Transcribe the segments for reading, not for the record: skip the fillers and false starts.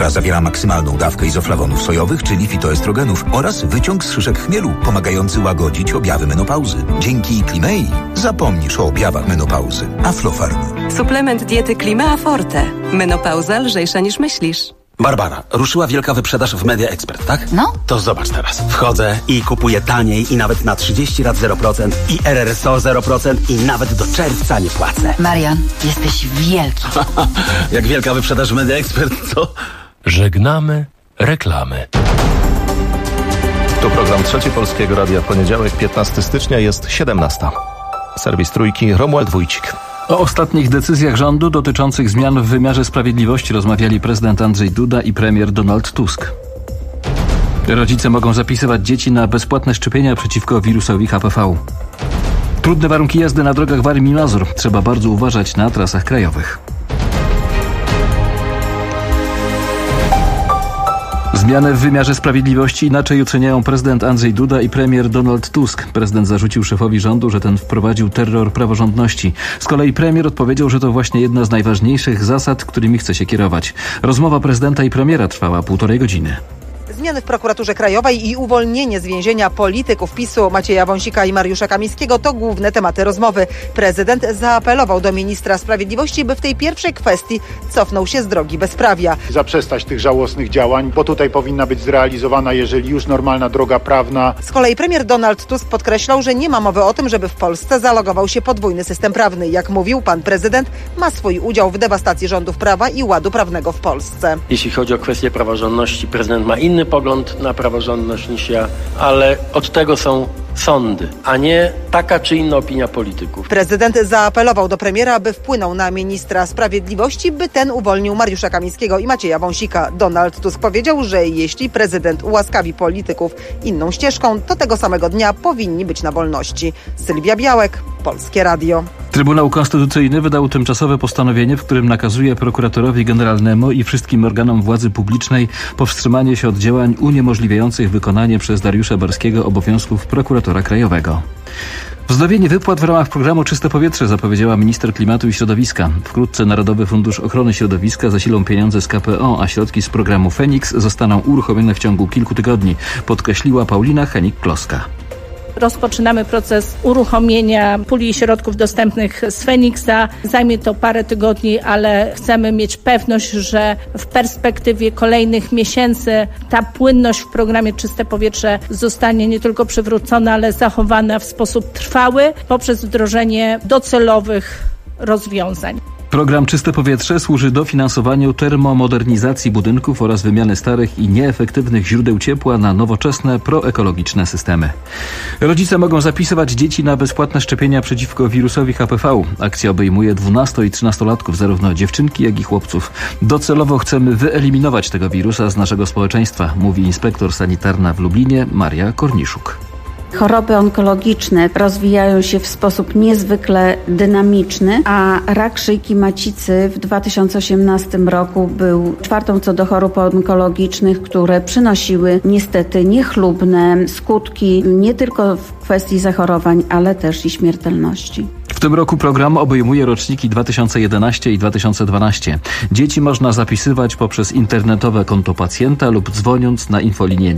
która zawiera maksymalną dawkę izoflawonów sojowych, czyli fitoestrogenów oraz wyciąg z szyszek chmielu, pomagający łagodzić objawy menopauzy. Dzięki Klimei zapomnisz o objawach menopauzy. Aflofarm. Suplement diety Klimea Forte. Menopauza lżejsza niż myślisz. Barbara, ruszyła wielka wyprzedaż w Media Expert, tak? No. To zobacz teraz. Wchodzę i kupuję taniej i nawet na 30 lat 0% i RRSO 0% i nawet do czerwca nie płacę. Marian, jesteś wielki. Jak wielka wyprzedaż w Media Expert, co? Żegnamy reklamy. To program Trzeci Polskiego Radia. Poniedziałek, 15 stycznia, jest 17. Serwis Trójki, Romuald Wójcik. O ostatnich decyzjach rządu dotyczących zmian w wymiarze sprawiedliwości rozmawiali prezydent Andrzej Duda i premier Donald Tusk. Rodzice mogą zapisywać dzieci na bezpłatne szczepienia przeciwko wirusowi HPV. Trudne warunki jazdy na drogach Warmii i Mazur. Trzeba bardzo uważać na trasach krajowych. Zmiany w wymiarze sprawiedliwości inaczej oceniają prezydent Andrzej Duda i premier Donald Tusk. Prezydent zarzucił szefowi rządu, że ten wprowadził terror praworządności. Z kolei premier odpowiedział, że to właśnie jedna z najważniejszych zasad, którymi chce się kierować. Rozmowa prezydenta i premiera trwała 1,5 godziny. Zmiany w prokuraturze krajowej i uwolnienie z więzienia polityków PiS-u Macieja Wąsika i Mariusza Kamińskiego to główne tematy rozmowy. Prezydent zaapelował do ministra sprawiedliwości, by w tej pierwszej kwestii cofnął się z drogi bezprawia. Zaprzestać tych żałosnych działań, bo tutaj powinna być zrealizowana, jeżeli już normalna droga prawna. Z kolei premier Donald Tusk podkreślał, że nie ma mowy o tym, żeby w Polsce zalogował się podwójny system prawny. Jak mówił, pan prezydent ma swój udział w dewastacji rządów prawa i ładu prawnego w Polsce. Jeśli chodzi o kwestię praworządności, prezydent ma inny pogląd na praworządność niż ja, ale od tego są sądy, a nie taka czy inna opinia polityków. Prezydent zaapelował do premiera, aby wpłynął na ministra sprawiedliwości, by ten uwolnił Mariusza Kamińskiego i Macieja Wąsika. Donald Tusk powiedział, że jeśli prezydent ułaskawi polityków inną ścieżką, to tego samego dnia powinni być na wolności. Sylwia Białek, Polskie Radio. Trybunał Konstytucyjny wydał tymczasowe postanowienie, w którym nakazuje prokuratorowi generalnemu i wszystkim organom władzy publicznej powstrzymanie się od działań uniemożliwiających wykonanie przez Dariusza Barskiego obowiązków prokuratora krajowego. Wznowienie wypłat w ramach programu Czyste Powietrze zapowiedziała minister klimatu i środowiska. Wkrótce Narodowy Fundusz Ochrony Środowiska zasilą pieniądze z KPO, a środki z programu Feniks zostaną uruchomione w ciągu kilku tygodni, podkreśliła Paulina Henik-Kloska. Rozpoczynamy proces uruchomienia puli środków dostępnych z Feniksa. Zajmie to parę tygodni, ale chcemy mieć pewność, że w perspektywie kolejnych miesięcy ta płynność w programie Czyste Powietrze zostanie nie tylko przywrócona, ale zachowana w sposób trwały poprzez wdrożenie docelowych rozwiązań. Program Czyste Powietrze służy dofinansowaniu termomodernizacji budynków oraz wymiany starych i nieefektywnych źródeł ciepła na nowoczesne, proekologiczne systemy. Rodzice mogą zapisywać dzieci na bezpłatne szczepienia przeciwko wirusowi HPV. Akcja obejmuje 12- i 13-latków, zarówno dziewczynki, jak i chłopców. Docelowo chcemy wyeliminować tego wirusa z naszego społeczeństwa, mówi inspektor sanitarna w Lublinie Maria Korniszuk. Choroby onkologiczne rozwijają się w sposób niezwykle dynamiczny, a rak szyjki macicy w 2018 roku był 4. co do chorób onkologicznych, które przynosiły niestety niechlubne skutki nie tylko w kwestii zachorowań, ale też i śmiertelności. W tym roku program obejmuje roczniki 2011 i 2012. Dzieci można zapisywać poprzez internetowe konto pacjenta lub dzwoniąc na infolinię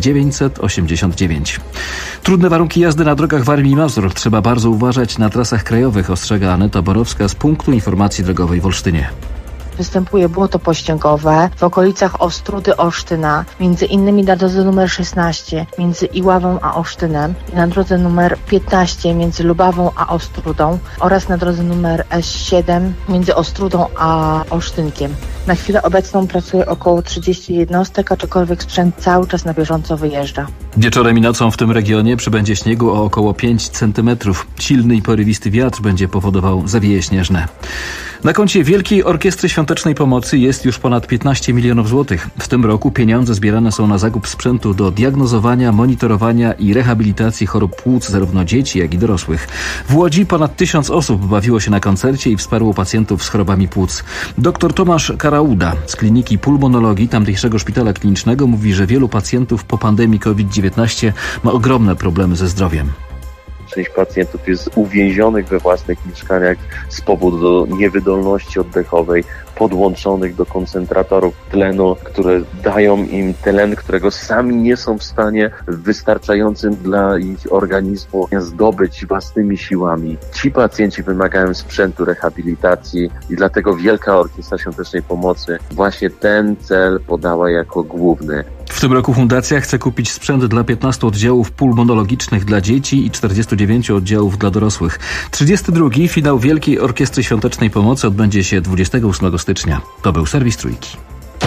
989. Trudne warunki jazdy na drogach Warmii i Mazur. Trzeba bardzo uważać na trasach krajowych, ostrzega Aneta Borowska z Punktu Informacji Drogowej w Olsztynie. Występuje błoto pościgowe w okolicach Ostródy, Olsztyna, między innymi na drodze numer 16 między Iławą a Olsztynem, na drodze numer 15 między Lubawą a Ostródą oraz na drodze numer S7 między Ostródą a Olsztynkiem. Na chwilę obecną pracuje około 30 jednostek, aczkolwiek sprzęt cały czas na bieżąco wyjeżdża. Wieczorem i nocą w tym regionie przybędzie śniegu o około 5 cm. Silny i porywisty wiatr będzie powodował zawieje śnieżne. Na koncie Wielkiej Orkiestry Świątecznej Pomocy jest już ponad 15 milionów złotych. W tym roku pieniądze zbierane są na zakup sprzętu do diagnozowania, monitorowania i rehabilitacji chorób płuc zarówno dzieci, jak i dorosłych. W Łodzi ponad 1000 osób bawiło się na koncercie i wsparło pacjentów z chorobami płuc. Dr Tomasz Karauda z Kliniki Pulmonologii tamtejszego szpitala klinicznego mówi, że wielu pacjentów po pandemii COVID-19 ma ogromne problemy ze zdrowiem. część pacjentów jest uwięzionych we własnych mieszkaniach z powodu niewydolności oddechowej, podłączonych do koncentratorów tlenu, które dają im tlen, którego sami nie są w stanie wystarczającym dla ich organizmu zdobyć własnymi siłami. Ci pacjenci wymagają sprzętu rehabilitacji i dlatego Wielka Orkiestra Świątecznej Pomocy właśnie ten cel podała jako główny. W tym roku fundacja chce kupić sprzęt dla 15 oddziałów pulmonologicznych dla dzieci i 49 oddziałów dla dorosłych. 32. finał Wielkiej Orkiestry Świątecznej Pomocy odbędzie się 28 stycznia. To był serwis Trójki.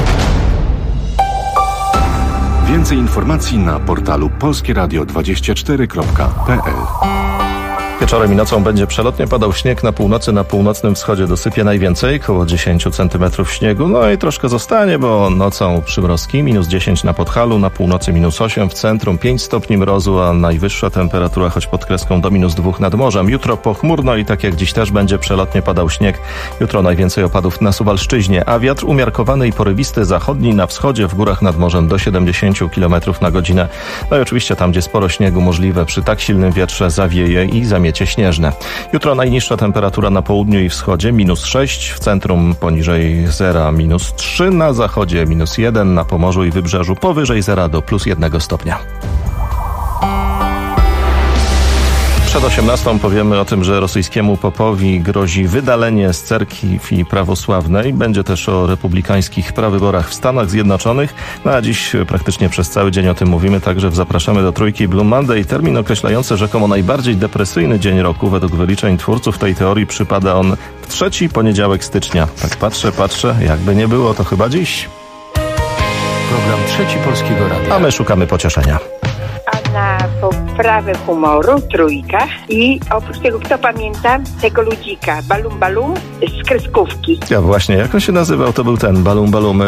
Więcej informacji na portalu polskieradio24.pl. Wieczorem i nocą będzie przelotnie padał śnieg na północy, na północnym wschodzie dosypie najwięcej, około 10 cm śniegu, no i troszkę zostanie, bo nocą przymrozki, -10 na Podhalu, na północy -8, w centrum 5 stopni mrozu, a najwyższa temperatura, choć pod kreską, do -2 nad morzem. Jutro pochmurno i tak jak dziś też będzie przelotnie padał śnieg. Jutro najwięcej opadów na Suwalszczyźnie, a wiatr umiarkowany i porywisty zachodni na wschodzie, w górach nad morzem do 70 km na godzinę. No i oczywiście tam, gdzie sporo śniegu możliwe, przy tak silnym wietrze zawieje i zamiecie śnieżne. Jutro najniższa temperatura na południu i wschodzie -6, w centrum poniżej 0 -3, na zachodzie -1, na Pomorzu i Wybrzeżu powyżej 0 do +1 stopnia. Przed 18 powiemy o tym, że rosyjskiemu popowi grozi wydalenie z cerkwi prawosławnej. Będzie też o republikańskich prawyborach w Stanach Zjednoczonych. No a dziś praktycznie przez cały dzień o tym mówimy, także Zapraszamy do Trójki. Blue Monday, termin określający rzekomo najbardziej depresyjny dzień roku. Według wyliczeń twórców tej teorii przypada on w 3. poniedziałek stycznia. Tak patrzę, jakby nie było, to chyba dziś. Program Trzeci Polskiego Radia. A my szukamy pocieszenia. A na poprawę humoru Trójka i oprócz tego, kto pamięta tego ludzika, Balum Balum z kreskówki. Ja właśnie, jak on się nazywał? To był ten Balum Balum.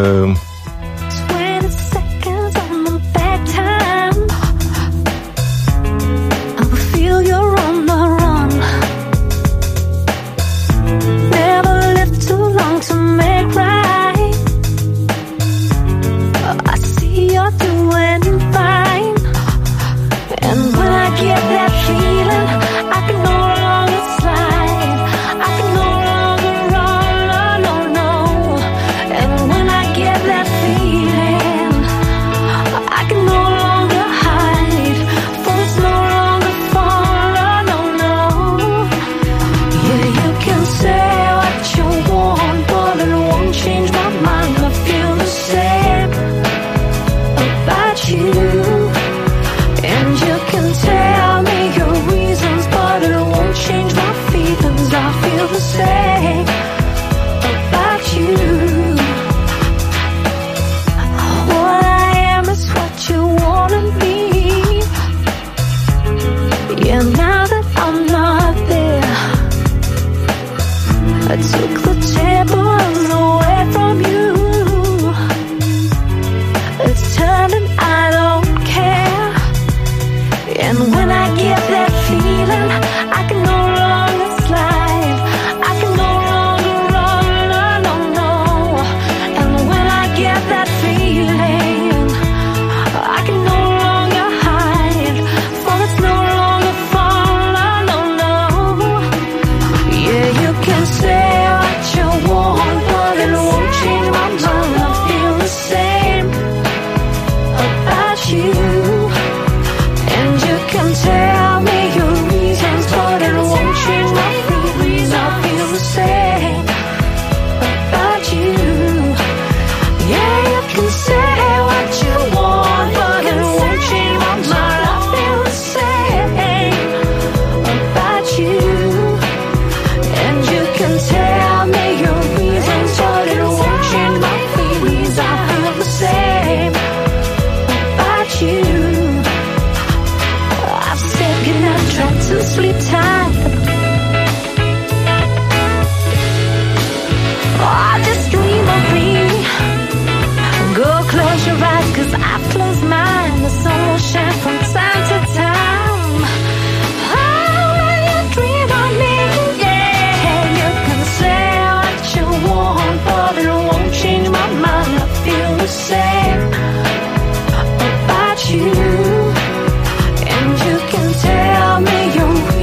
You, and you can tell me your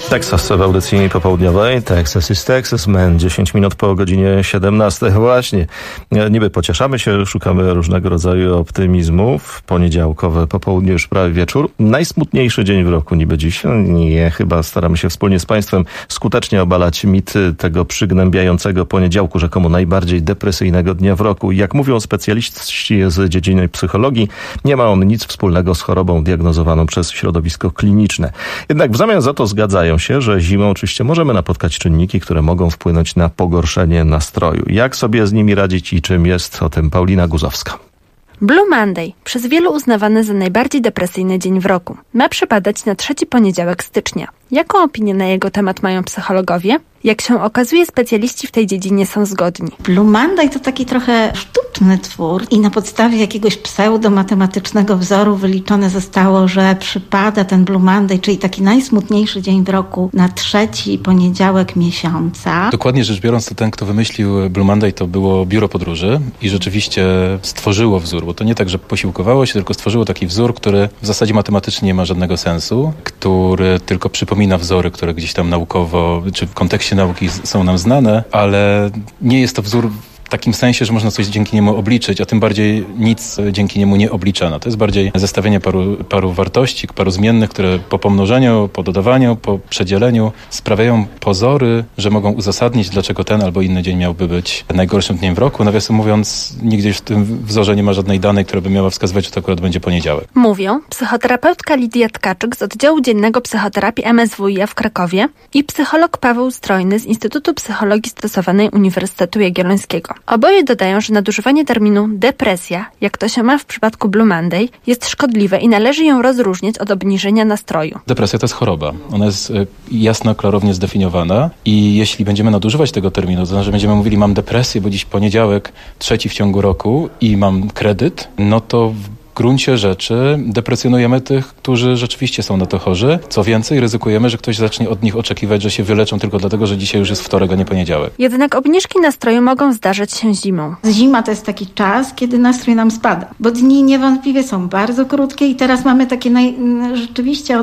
Texas w audycji popołudniowej. Texas is Texas, man. 10 minut po godzinie 17. Właśnie. Niby pocieszamy się, szukamy różnego rodzaju optymizmów. Poniedziałkowe popołudnie, już prawie wieczór. Najsmutniejszy dzień w roku niby dziś. Nie, chyba staramy się wspólnie z Państwem skutecznie obalać mit tego przygnębiającego poniedziałku, rzekomo najbardziej depresyjnego dnia w roku. Jak mówią specjaliści z dziedziny psychologii, nie ma on nic wspólnego z chorobą diagnozowaną przez środowisko kliniczne. Jednak w zamian za to zgadzają się, że zimą oczywiście możemy napotkać czynniki, które mogą wpłynąć na pogorszenie nastroju. Jak sobie z nimi radzić i czym jest, o tym Paulina Guzowska. Blue Monday, przez wielu uznawany za najbardziej depresyjny dzień w roku, ma przypadać na 3. poniedziałek stycznia. Jaką opinię na jego temat mają psychologowie? Jak się okazuje, specjaliści w tej dziedzinie są zgodni. Blue Monday to taki trochę sztuczny twór i na podstawie jakiegoś pseudo-matematycznego wzoru wyliczone zostało, że przypada ten Blue Monday, czyli taki najsmutniejszy dzień w roku, na 3. poniedziałek miesiąca. Dokładnie rzecz biorąc, to ten, kto wymyślił Blue Monday, to było biuro podróży i rzeczywiście stworzyło wzór, bo to nie tak, że posiłkowało się, tylko stworzyło taki wzór, który w zasadzie matematycznie nie ma żadnego sensu, który tylko przypomina wzory, które gdzieś tam naukowo, czy w kontekście nauki są nam znane, ale nie jest to wzór w takim sensie, że można coś dzięki niemu obliczyć, a tym bardziej nic dzięki niemu nie obliczano. To jest bardziej zestawienie paru wartości, paru zmiennych, które po pomnożeniu, po dodawaniu, po przedzieleniu sprawiają pozory, że mogą uzasadnić, dlaczego ten albo inny dzień miałby być najgorszym dniem w roku. Nawiasem mówiąc, nigdzie w tym wzorze nie ma żadnej danej, która by miała wskazywać, że to akurat będzie poniedziałek. Mówią psychoterapeutka Lidia Tkaczyk z oddziału dziennego psychoterapii MSWiA w Krakowie i psycholog Paweł Strojny z Instytutu Psychologii Stosowanej Uniwersytetu Jagiellońskiego. Oboje dodają, że nadużywanie terminu depresja, jak to się ma w przypadku Blue Monday, jest szkodliwe i należy ją rozróżniać od obniżenia nastroju. Depresja to jest choroba. Ona jest jasno, klarownie zdefiniowana i jeśli będziemy nadużywać tego terminu, to znaczy, że będziemy mówili, mam depresję, bo dziś poniedziałek, 3. w ciągu roku i mam kredyt, no to w gruncie rzeczy deprecjonujemy tych, którzy rzeczywiście są na to chorzy. Co więcej, ryzykujemy, że ktoś zacznie od nich oczekiwać, że się wyleczą tylko dlatego, że dzisiaj już jest wtorek, a nie poniedziałek. Jednak obniżki nastroju mogą zdarzać się zimą. Zima to jest taki czas, kiedy nastrój nam spada, bo dni niewątpliwie są bardzo krótkie i teraz mamy takie rzeczywiście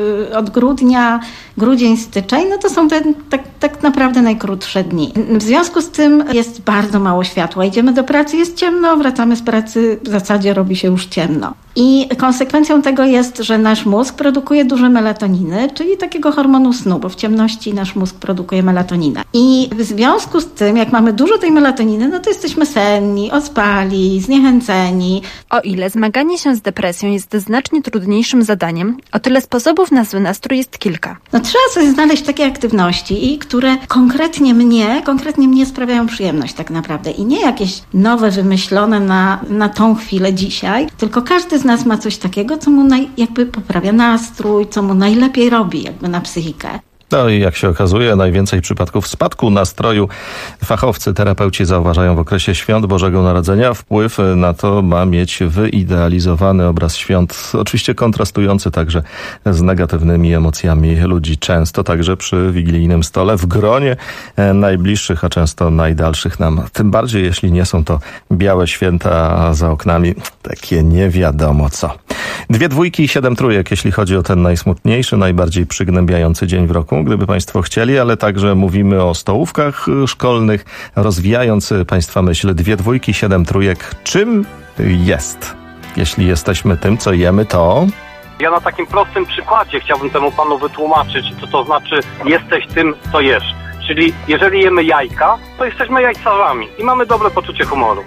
od grudnia, grudzień, styczeń, no to są te tak naprawdę najkrótsze dni. W związku z tym jest bardzo mało światła. Idziemy do pracy, jest ciemno, wracamy z pracy, w zasadzie robi się już ciemno. I konsekwencją tego jest, że nasz mózg produkuje dużo melatoniny, czyli takiego hormonu snu, bo w ciemności nasz mózg produkuje melatoninę. I w związku z tym, jak mamy dużo tej melatoniny, no to jesteśmy senni, ospali, zniechęceni. O ile zmaganie się z depresją jest znacznie trudniejszym zadaniem, o tyle sposobów na zły nastrój jest kilka. No trzeba sobie znaleźć takie aktywności, które konkretnie mnie sprawiają przyjemność tak naprawdę. I nie jakieś nowe, wymyślone na tą chwilę dzisiaj, tylko każdy z nas ma coś takiego, co mu jakby poprawia nastrój, co mu najlepiej robi jakby na psychikę. No i jak się okazuje, najwięcej przypadków spadku nastroju fachowcy, terapeuci zauważają w okresie świąt Bożego Narodzenia. Wpływ na to ma mieć wyidealizowany obraz świąt, oczywiście kontrastujący także z negatywnymi emocjami ludzi. Często także przy wigilijnym stole w gronie najbliższych, a często najdalszych nam. Tym bardziej, jeśli nie są to białe święta, a za oknami takie nie wiadomo co. 2 dwójki i 7 trójek, jeśli chodzi o ten najsmutniejszy, najbardziej przygnębiający dzień w roku, gdyby Państwo chcieli, ale także mówimy o stołówkach szkolnych, rozwijając Państwa myśl. 2 dwójki, 7 trójek. Czym jest? Jeśli jesteśmy tym, co jemy, to... Ja na takim prostym przykładzie chciałbym temu panu wytłumaczyć, co to znaczy jesteś tym, co jesz. Czyli jeżeli jemy jajka, to jesteśmy jajcarzami i mamy dobre poczucie humoru.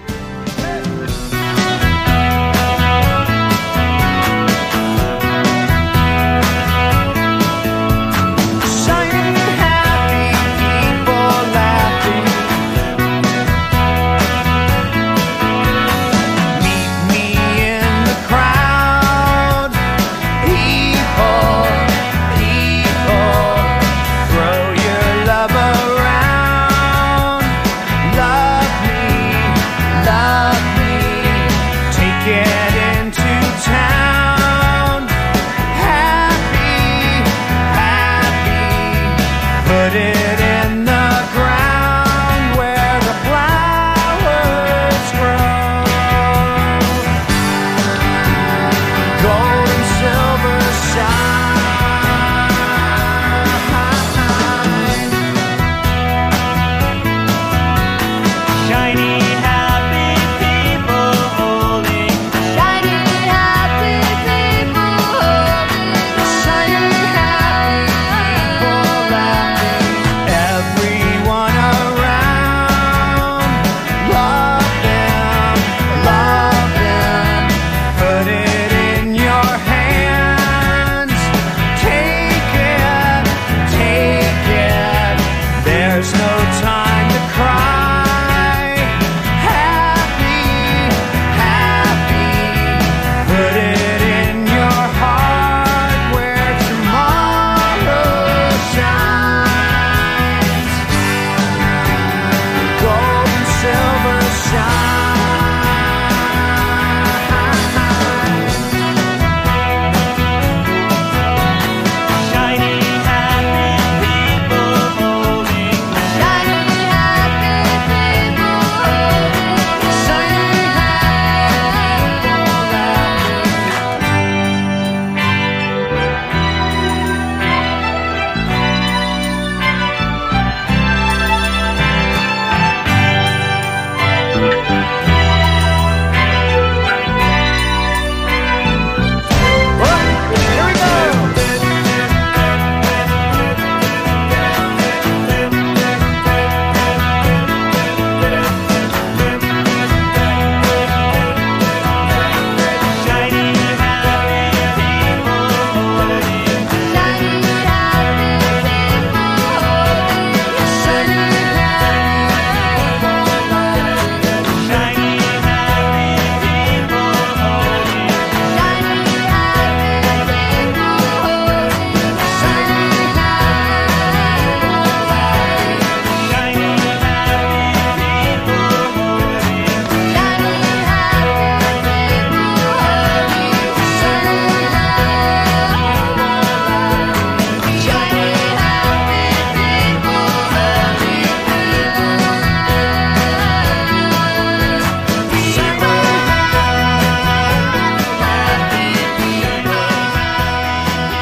Love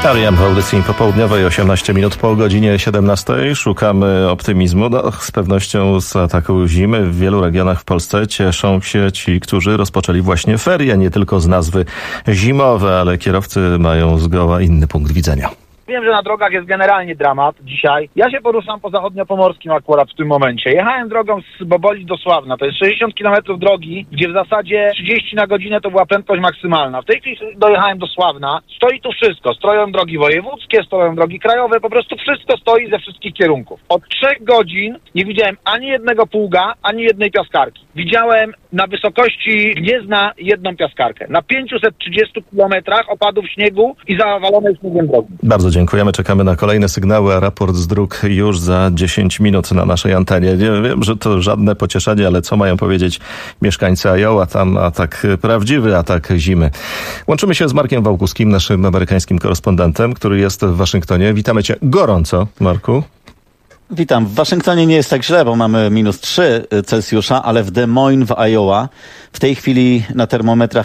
R.E.M. w audycji popołudniowej, 18 minut po godzinie 17. Szukamy optymizmu. Z pewnością z ataku zimy w wielu regionach w Polsce cieszą się ci, którzy rozpoczęli właśnie ferie. Nie tylko z nazwy zimowe, ale kierowcy mają zgoła inny punkt widzenia. Wiem, że na drogach jest generalnie dramat dzisiaj. Ja się poruszam po zachodniopomorskim akurat w tym momencie. Jechałem drogą z Boboli do Sławna. To jest 60 km drogi, gdzie w zasadzie 30 na godzinę to była prędkość maksymalna. W tej chwili dojechałem do Sławna. Stoi tu wszystko. Stoją drogi wojewódzkie, stoją drogi krajowe. Po prostu wszystko stoi ze wszystkich kierunków. Od 3 godzin nie widziałem ani jednego pługa, ani jednej piaskarki. Widziałem na wysokości Gniezna jedną piaskarkę. Na 530 kilometrach opadów śniegu i zawalonej śniegiem drogi. Bardzo dziękujemy. Czekamy na kolejne sygnały, a raport z dróg już za 10 minut na naszej antenie. Wiem, że to żadne pocieszenie, ale co mają powiedzieć mieszkańcy Iowa? Tam atak prawdziwy, atak zimy. Łączymy się z Markiem Wałkuskim, naszym amerykańskim korespondentem, który jest w Waszyngtonie. Witamy cię gorąco, Marku. Witam. W Waszyngtonie nie jest tak źle, bo mamy -3 Celsjusza, ale w Des Moines w Iowa w tej chwili na termometrach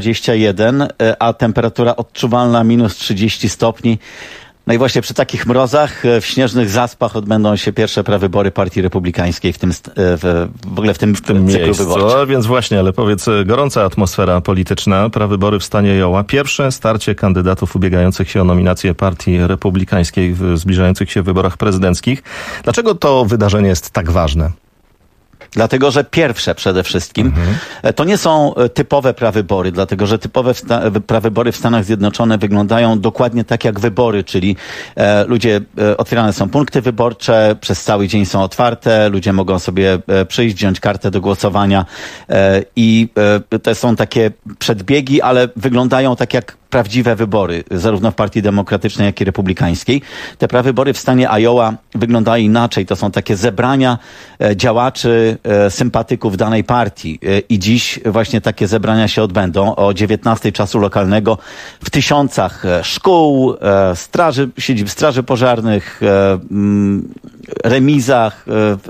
-21, a temperatura odczuwalna -30 stopni. No i właśnie przy takich mrozach, w śnieżnych zaspach odbędą się pierwsze prawybory Partii Republikańskiej w ogóle w tym cyklu wyborczym. Więc właśnie, ale powiedz, gorąca atmosfera polityczna, prawybory w stanie Iowa, pierwsze starcie kandydatów ubiegających się o nominację Partii Republikańskiej w zbliżających się wyborach prezydenckich. Dlaczego to wydarzenie jest tak ważne? Dlatego, że pierwsze przede wszystkim to nie są typowe prawybory, dlatego że typowe prawybory w Stanach Zjednoczonych wyglądają dokładnie tak jak wybory, czyli otwierane są punkty wyborcze, przez cały dzień są otwarte, ludzie mogą sobie przyjść, wziąć kartę do głosowania i to są takie przedbiegi, ale wyglądają tak jak prawdziwe wybory, zarówno w Partii Demokratycznej, jak i Republikańskiej. Te prawybory w stanie Iowa wyglądają inaczej. To są takie zebrania działaczy, sympatyków danej partii. I dziś właśnie takie zebrania się odbędą o 19 czasu lokalnego w tysiącach szkół, siedzib straży pożarnych, remizach,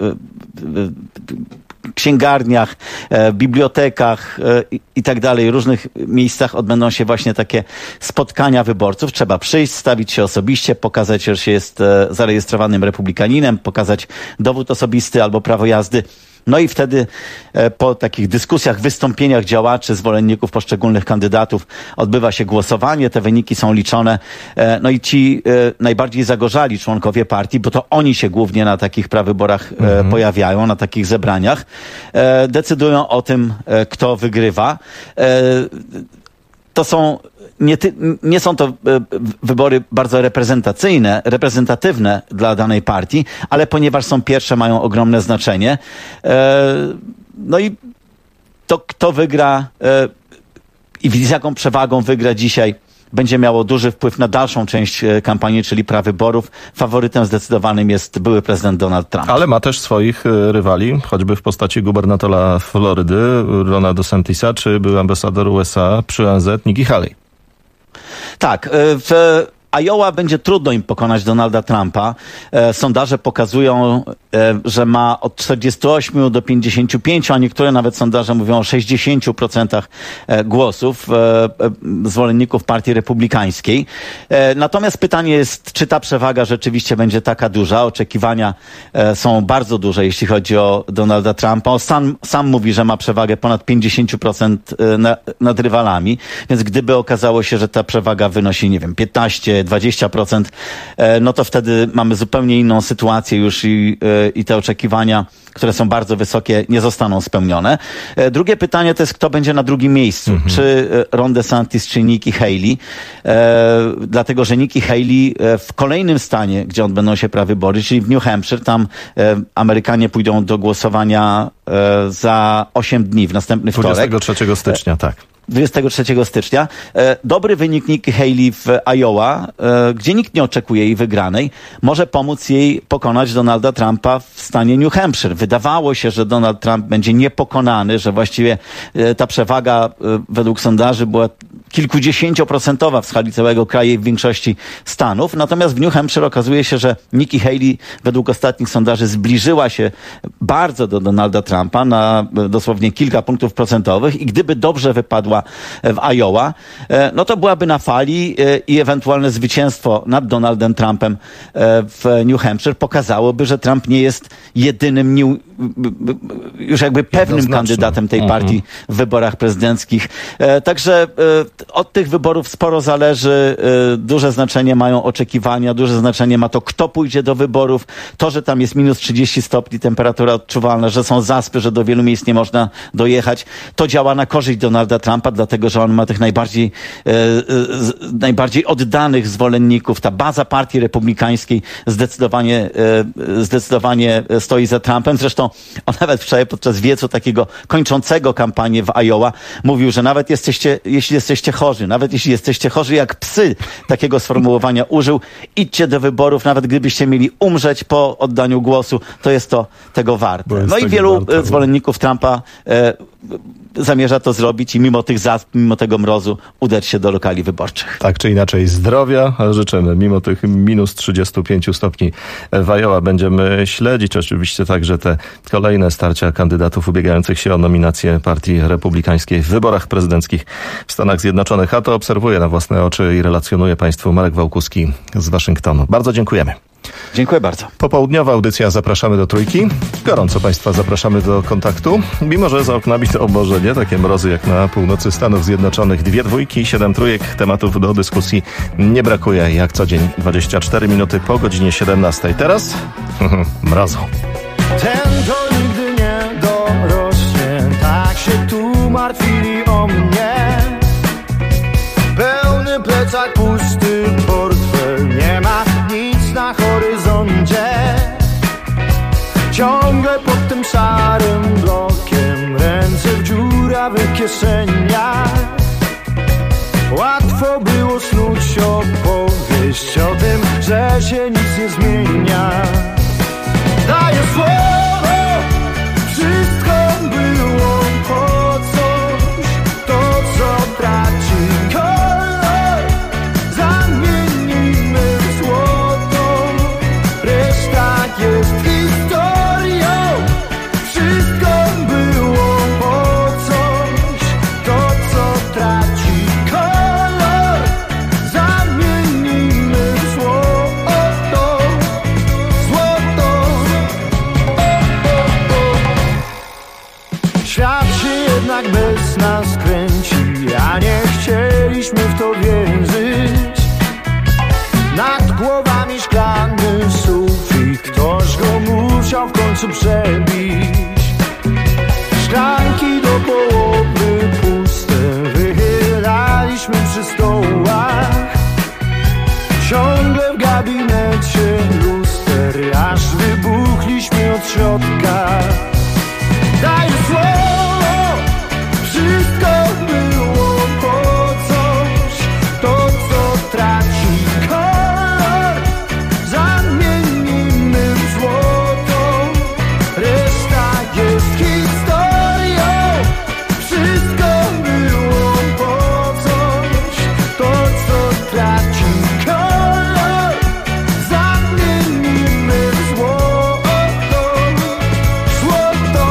księgarniach, bibliotekach i tak dalej, różnych miejscach odbędą się właśnie takie spotkania wyborców. Trzeba przyjść, stawić się osobiście, pokazać, że się jest zarejestrowanym republikaninem, pokazać dowód osobisty albo prawo jazdy. No i wtedy po takich dyskusjach, wystąpieniach działaczy, zwolenników poszczególnych kandydatów odbywa się głosowanie, te wyniki są liczone. No i ci najbardziej zagorzali członkowie partii, bo to oni się głównie na takich prawyborach pojawiają, na takich zebraniach, decydują o tym, kto wygrywa. To są nie są to wybory bardzo reprezentatywne dla danej partii, ale ponieważ są pierwsze, mają ogromne znaczenie. No i to, kto wygra i z jaką przewagą wygra dzisiaj, będzie miało duży wpływ na dalszą część kampanii, czyli prawyborów. Faworytem zdecydowanym jest były prezydent Donald Trump. Ale ma też swoich rywali, choćby w postaci gubernatora Florydy, Rona DeSantisa, czy był ambasador USA przy ONZ, Nikki Haley. Tak, w Iowa będzie trudno im pokonać Donalda Trumpa. Sondaże pokazują, że ma od 48 do 55, a niektóre nawet sondaże mówią o 60% głosów zwolenników Partii Republikańskiej. Natomiast pytanie jest, czy ta przewaga rzeczywiście będzie taka duża. Oczekiwania są bardzo duże, jeśli chodzi o Donalda Trumpa. On sam mówi, że ma przewagę ponad 50% nad rywalami, więc gdyby okazało się, że ta przewaga wynosi, 15-20%, no to wtedy mamy zupełnie inną sytuację już i te oczekiwania, które są bardzo wysokie, nie zostaną spełnione. Drugie pytanie to jest, kto będzie na drugim miejscu. Czy Ron DeSantis, czy Nikki Haley. Dlatego, że Nikki Haley w kolejnym stanie, gdzie odbędą się prawybory, czyli w New Hampshire, tam Amerykanie pójdą do głosowania za 8 dni, w następny wtorek. 23 stycznia, tak. 23 stycznia. Dobry wynik Nikki Haley w Iowa, gdzie nikt nie oczekuje jej wygranej, może pomóc jej pokonać Donalda Trumpa w stanie New Hampshire. Wydawało się, że Donald Trump będzie niepokonany, że właściwie ta przewaga według sondaży była kilkudziesięcioprocentowa w skali całego kraju i w większości stanów. Natomiast w New Hampshire okazuje się, że Nikki Haley według ostatnich sondaży zbliżyła się bardzo do Donalda Trumpa na dosłownie kilka punktów procentowych i gdyby dobrze wypadła w Iowa, no to byłaby na fali i ewentualne zwycięstwo nad Donaldem Trumpem w New Hampshire pokazałoby, że Trump nie jest jedynym już jakby pewnym kandydatem tej partii w wyborach prezydenckich. Także od tych wyborów sporo zależy. Duże znaczenie mają oczekiwania, duże znaczenie ma to, kto pójdzie do wyborów. To, że tam jest minus 30 stopni temperatura odczuwalna, że są zaspy, że do wielu miejsc nie można dojechać. To działa na korzyść Donalda Trumpa, dlatego że on ma tych najbardziej oddanych zwolenników. Ta baza partii republikańskiej zdecydowanie stoi za Trumpem. Zresztą on nawet wczoraj podczas wiecu takiego kończącego kampanię w Iowa mówił, że nawet jeśli jesteście chorzy jak psy, takiego sformułowania użył, idźcie do wyborów, nawet gdybyście mieli umrzeć po oddaniu głosu, to jest to tego warte. No i wielu zwolenników Trumpa zamierza to zrobić i mimo tych zasp, mimo tego mrozu udać się do lokali wyborczych. Tak czy inaczej zdrowia życzymy. Mimo tych minus 35 stopni w Iowa będziemy śledzić oczywiście także te kolejne starcia kandydatów ubiegających się o nominację Partii Republikańskiej w wyborach prezydenckich w Stanach Zjednoczonych. A to obserwuje na własne oczy i relacjonuje Państwu Marek Wałkuski z Waszyngtonu. Bardzo dziękujemy. Dziękuję bardzo. Popołudniowa audycja Zapraszamy do Trójki. Gorąco Państwa zapraszamy do kontaktu. Mimo że za oknami to może nie takie mrozy jak na północy Stanów Zjednoczonych. 2 dwójki, 7 trójek. Tematów do dyskusji nie brakuje. Jak co dzień 24 minuty po godzinie 17. Teraz mrozu. Ten to nigdy nie dorośnie. Tak się tu martwili o mnie. Pełny plecak, pusty portfel. Nie ma nic na horyzoncie. Ciągle pod tym szarym blokiem. Ręce w dziurawych kieszeniach. Łatwo było snuć opowieść o tym, że się nic nie zmienia. Daję słowo, wszystko było po coś. To co traci kolor, zamienimy w złoto. Reszta jest historią. Wszystko było po coś. To co traci kolor, zamienimy w złoto. Świat się jednak bez nas kręci, a nie chcieliśmy w to wierzyć. Nad głowami szklany sufit, ktoś go musiał w końcu przebić. Szklanki do połowy puste, wychylaliśmy przy stołach. Ciągle w gabinecie luster, aż wybuchliśmy od środka. Daję słowo, wszystko było po coś. To co traci kolor, zamienimy w złoto. Reszta jest historią. Wszystko było po coś. To co traci kolor, zamienimy w złoto. Złoto.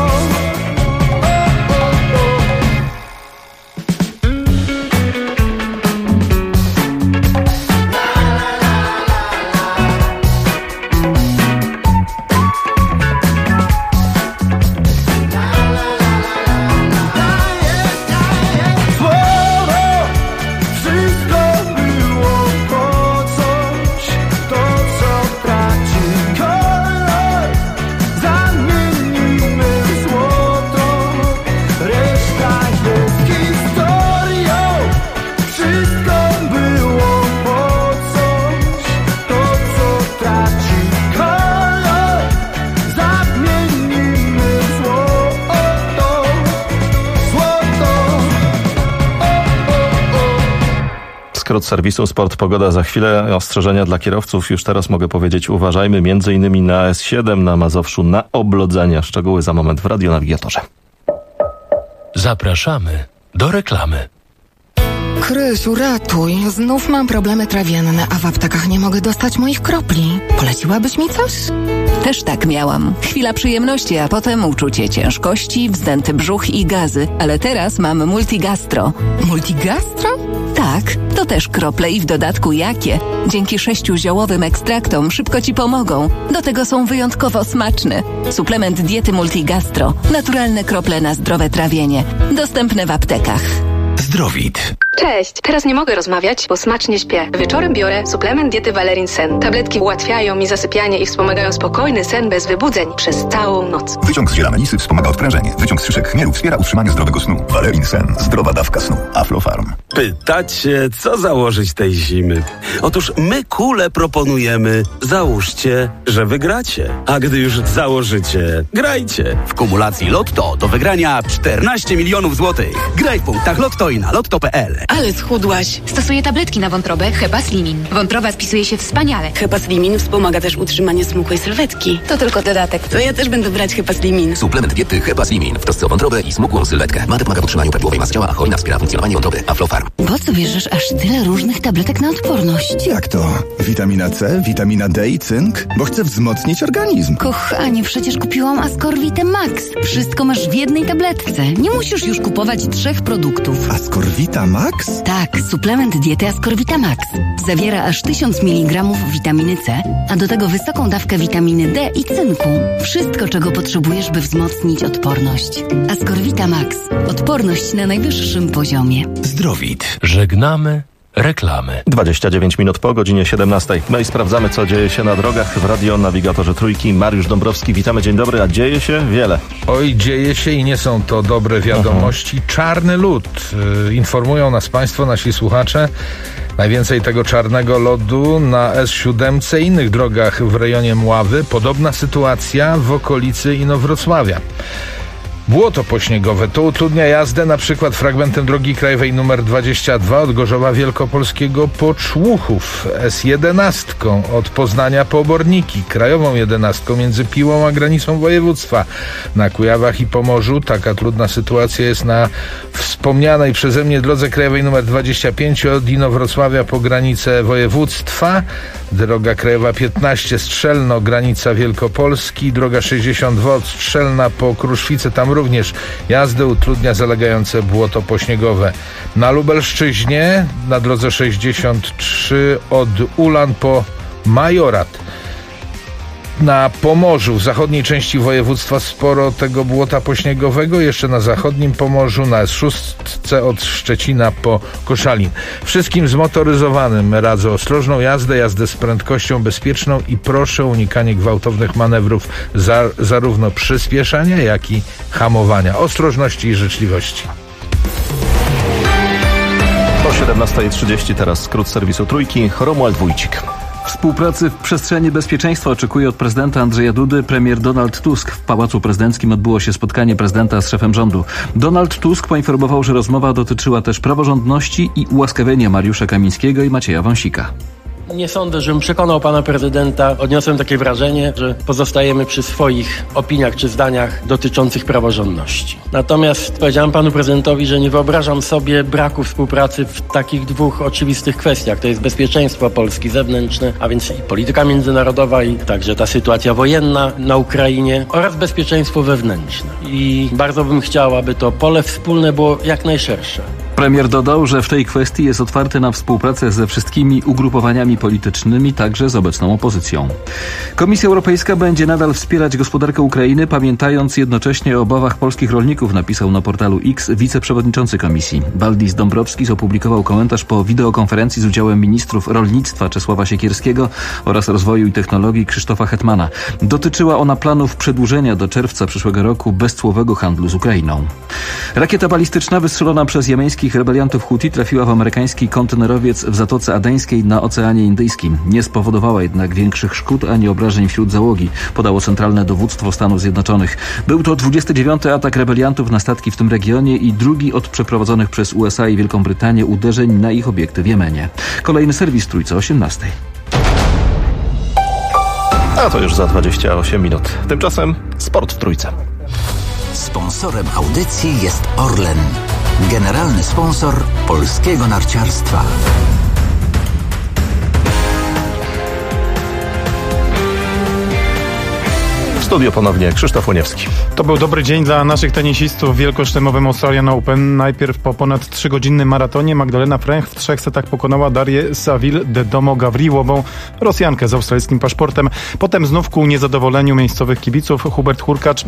Słowo, wszystko było po coś. To co traci kolor, zamienimy w złoto. Reszta jest historią. Wszystko było po coś. To co traci kolor, zamienimy w złoto. Złoto. Skrót serwisu Sport Pogoda za chwilę. Ostrzeżenia dla kierowców. Już teraz mogę powiedzieć, uważajmy m.in. na S7 na Mazowszu na oblodzenia. Szczegóły za moment w Radionawigatorze. Zapraszamy do reklamy. Krysiu, ratuj. Znów mam problemy trawienne, a w aptekach nie mogę dostać moich kropli. Poleciłabyś mi coś? Też tak miałam. Chwila przyjemności, a potem uczucie ciężkości, wzdęty brzuch i gazy. Ale teraz mam Multigastro. Multigastro? Tak, to też krople i w dodatku jakie. Dzięki 6 ziołowym ekstraktom szybko Ci pomogą. Do tego są wyjątkowo smaczne. Suplement diety Multigastro. Naturalne krople na zdrowe trawienie. Dostępne w aptekach. Zdrowit. Cześć, teraz nie mogę rozmawiać, bo smacznie śpię. Wieczorem biorę suplement diety Valerin Sen. Tabletki ułatwiają mi zasypianie i wspomagają spokojny sen bez wybudzeń przez całą noc. Wyciąg z ziela melisy wspomaga odprężenie. Wyciąg z szyszek chmielu wspiera utrzymanie zdrowego snu. Valerin Sen. Zdrowa dawka snu. Aflofarm. Pytacie, co założyć tej zimy? Otóż my kule proponujemy. Załóżcie, że wygracie. A gdy już założycie, grajcie. W kumulacji Lotto do wygrania 14 milionów złotych. Graj w punktach Lotto i na lotto.pl. Ale schudłaś. Stosuję tabletki na wątrobę Hepaslimin. Wątroba spisuje się wspaniale. Hepaslimin wspomaga też utrzymanie smukłej sylwetki. To tylko dodatek. To ja też będę brać Hepaslimin. Suplement diety Hepaslimin w trosce o wątrobę i smukłą sylwetkę. Ma pomaga w utrzymaniu prawidłowej masy ciała, a hojna wspiera funkcjonowanie wątroby. Aflofarm. Po co bierzesz aż tyle różnych tabletek na odporność? Jak to? Witamina C, witamina D i cynk? Bo chcę wzmocnić organizm. Kochanie, przecież kupiłam Ascorvite Max. Wszystko masz w jednej tabletce. Nie musisz już kupować 3 produktów. Ascorvita Max? Tak, suplement diety Ascorvita Max. Zawiera aż 1000 mg witaminy C, a do tego wysoką dawkę witaminy D i cynku. Wszystko, czego potrzebujesz, by wzmocnić odporność. Ascorvita Max. Odporność na najwyższym poziomie. Zdrowit. Żegnamy reklamy. 29 minut po godzinie 17. No i sprawdzamy, co dzieje się na drogach w radionawigatorze Trójki. Mariusz Dąbrowski, witamy, dzień dobry, a dzieje się wiele. Oj, dzieje się i nie są to dobre wiadomości. Czarny lód. Informują nas Państwo, nasi słuchacze. Najwięcej tego czarnego lodu na S7 i innych drogach w rejonie Mławy. Podobna sytuacja w okolicy Inowrocławia. Błoto pośniegowe to utrudnia jazdę na przykład fragmentem drogi krajowej nr 22 od Gorzowa Wielkopolskiego po Człuchów, S11 od Poznania po Oborniki, krajową 11 między Piłą a granicą województwa. Na Kujawach i Pomorzu taka trudna sytuacja jest na wspomnianej przeze mnie drodze krajowej nr 25 od Inowrocławia po granicę województwa. Droga krajowa 15 Strzelno, granica Wielkopolski, droga 62 od Strzelna po Kruszwice, tam również jazdę utrudnia zalegające błoto pośniegowe. Na Lubelszczyźnie na drodze 63 od Ulan po Majorat. Na Pomorzu, w zachodniej części województwa sporo tego błota pośniegowego, jeszcze na zachodnim Pomorzu, na S6 od Szczecina po Koszalin. Wszystkim zmotoryzowanym radzę ostrożną jazdę z prędkością bezpieczną i proszę o unikanie gwałtownych manewrów, zarówno przyspieszania, jak i hamowania. Ostrożności i życzliwości. O 17:30 teraz skrót serwisu Trójki. Romuald Wójcik. Współpracy w przestrzeni bezpieczeństwa oczekuje od prezydenta Andrzeja Dudy premier Donald Tusk. W Pałacu Prezydenckim odbyło się spotkanie prezydenta z szefem rządu. Donald Tusk poinformował, że rozmowa dotyczyła też praworządności i ułaskawienia Mariusza Kamińskiego i Macieja Wąsika. Nie sądzę, żebym przekonał pana prezydenta. Odniosłem takie wrażenie, że pozostajemy przy swoich opiniach czy zdaniach dotyczących praworządności. Natomiast powiedziałem panu prezydentowi, że nie wyobrażam sobie braku współpracy w takich 2 oczywistych kwestiach. To jest bezpieczeństwo Polski zewnętrzne, a więc i polityka międzynarodowa i także ta sytuacja wojenna na Ukrainie oraz bezpieczeństwo wewnętrzne. I bardzo bym chciał, aby to pole wspólne było jak najszersze. Premier dodał, że w tej kwestii jest otwarty na współpracę ze wszystkimi ugrupowaniami politycznymi, także z obecną opozycją. Komisja Europejska będzie nadal wspierać gospodarkę Ukrainy, pamiętając jednocześnie o obawach polskich rolników, napisał na portalu X wiceprzewodniczący komisji. Waldis Dąbrowskis opublikował komentarz po wideokonferencji z udziałem ministrów rolnictwa Czesława Siekierskiego oraz rozwoju i technologii Krzysztofa Hetmana. Dotyczyła ona planów przedłużenia do czerwca przyszłego roku bezcłowego handlu z Ukrainą. Rakieta balistyczna wystrzelona przez jemeńskich rebeliantów Huti trafiła w amerykański kontenerowiec w Zatoce Adeńskiej na Oceanie Indyjskim. Nie spowodowała jednak większych szkód ani obrażeń wśród załogi, podało Centralne Dowództwo Stanów Zjednoczonych. Był to 29. atak rebeliantów na statki w tym regionie i drugi od przeprowadzonych przez USA i Wielką Brytanię uderzeń na ich obiekty w Jemenie. Kolejny serwis Trójce 18. A to już za 28 minut. Tymczasem sport w Trójce. Sponsorem audycji jest Orlen. Generalny sponsor polskiego narciarstwa. W studiu ponownie Krzysztof Łoniewski. To był dobry dzień dla naszych tenisistów w wielkoszlemowym Australian Open. Najpierw po ponad 3-godzinnym maratonie Magdalena Fręch w 3 setach pokonała Darię Saville-de-Domo-Gavriłową, Rosjankę z australijskim paszportem. Potem znów ku niezadowoleniu miejscowych kibiców Hubert Hurkacz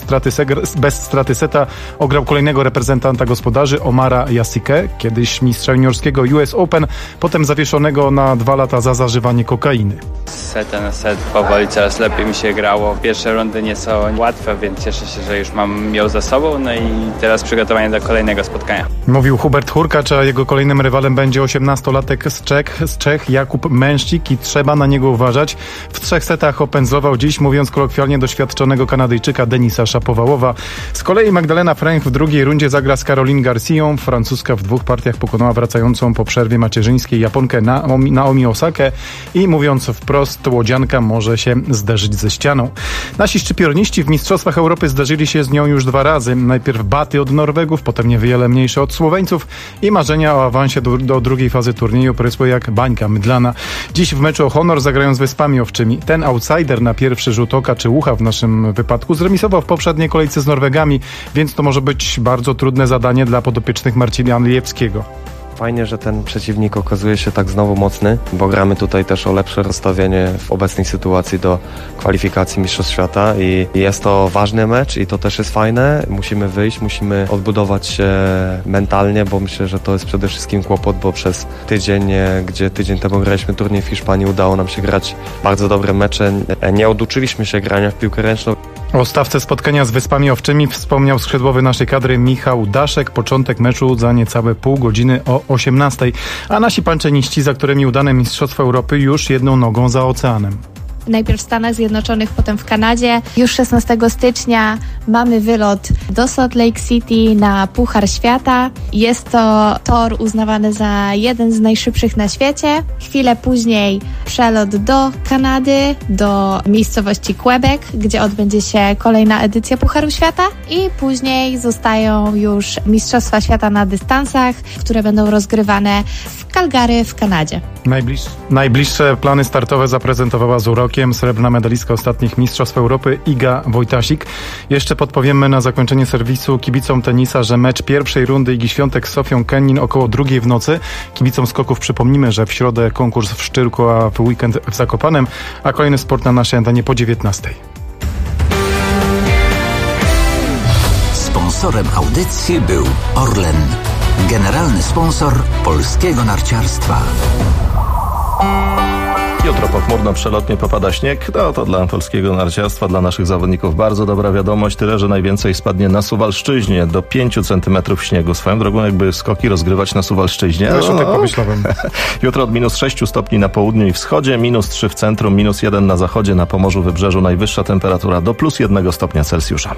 bez straty seta ograł kolejnego reprezentanta gospodarzy Omara Yassike, kiedyś mistrza juniorskiego US Open, potem zawieszonego na 2 lata za zażywanie kokainy. Set na set powoli coraz lepiej mi się grało. Pierwsze rundy nie są łatwe, więc cieszę się, że już mam ją za sobą, no i teraz przygotowanie do kolejnego spotkania. Mówił Hubert Hurkacz, a jego kolejnym rywalem będzie 18-latek z Czech Jakub Mężcik i trzeba na niego uważać. W 3 setach opędzlował dziś, mówiąc kolokwialnie, doświadczonego Kanadyjczyka Denisa Shapovałowa. Z kolei Magdalena Fręch w drugiej rundzie zagra z Caroline Garcją. Francuska w 2 partiach pokonała wracającą po przerwie macierzyńskiej Japonkę Naomi Osakę i mówiąc wprost, łodzianka może się zderzyć ze ścianą. Nasi szczypiorniści w Mistrzostwach Europy zderzyli się z nią już 2 razy. Najpierw baty od Norwegów, potem niewiele mniejsze od Słoweńców i marzenia o awansie do drugiej fazy turnieju prysły jak bańka mydlana. Dziś w meczu o honor zagrają z Wyspami Owczymi. Ten outsider na pierwszy rzut oka czy ucha w naszym wypadku zremisował w poprzedniej kolejce z Norwegami, więc to może być bardzo trudne zadanie dla podopiecznych Marcina Lijewskiego. Fajnie, że ten przeciwnik okazuje się tak znowu mocny, bo gramy tutaj też o lepsze rozstawienie w obecnej sytuacji do kwalifikacji Mistrzostw Świata i jest to ważny mecz i to też jest fajne. Musimy wyjść, musimy odbudować się mentalnie, bo myślę, że to jest przede wszystkim kłopot, bo przez tydzień, gdzie tydzień temu graliśmy turniej w Hiszpanii, udało nam się grać bardzo dobre mecze. Nie oduczyliśmy się grania w piłkę ręczną. O stawce spotkania z Wyspami Owczymi wspomniał skrzydłowy naszej kadry Michał Daszek. Początek meczu za niecałe pół godziny o 18:00, a nasi panczeniści, za którymi udane Mistrzostwa Europy, już jedną nogą za oceanem. Najpierw w Stanach Zjednoczonych, potem w Kanadzie. Już 16 stycznia mamy wylot do Salt Lake City na Puchar Świata. Jest to tor uznawany za jeden z najszybszych na świecie. Chwilę później przelot do Kanady, do miejscowości Quebec, gdzie odbędzie się kolejna edycja Pucharu Świata i później zostają już Mistrzostwa Świata na dystansach, które będą rozgrywane w Calgary w Kanadzie. Najbliższe plany startowe zaprezentowała z urokiem srebrna medalistka ostatnich Mistrzostw Europy Iga Wojtasik. Jeszcze podpowiemy na zakończenie serwisu kibicom tenisa, że mecz pierwszej rundy Igi Świątek z Sofią Kenin około 2:00 w nocy. Kibicom skoków przypomnimy, że w środę konkurs w Szczyrku, a w weekend w Zakopanem, a kolejny sport na naszej antenie po 19:00. Sponsorem audycji był Orlen, generalny sponsor polskiego narciarstwa. Jutro pochmurno, przelotnie popada śnieg. No to dla polskiego narciarstwa, dla naszych zawodników bardzo dobra wiadomość. Tyle, że najwięcej spadnie na Suwalszczyźnie, do 5 centymetrów śniegu. Swoją drogą, jakby skoki rozgrywać na Suwalszczyźnie. Też o tak pomyślałem. Jutro od -6 stopni na południu i wschodzie, -3 w centrum, -1 na zachodzie, na Pomorzu, Wybrzeżu. Najwyższa temperatura do +1 stopnia Celsjusza.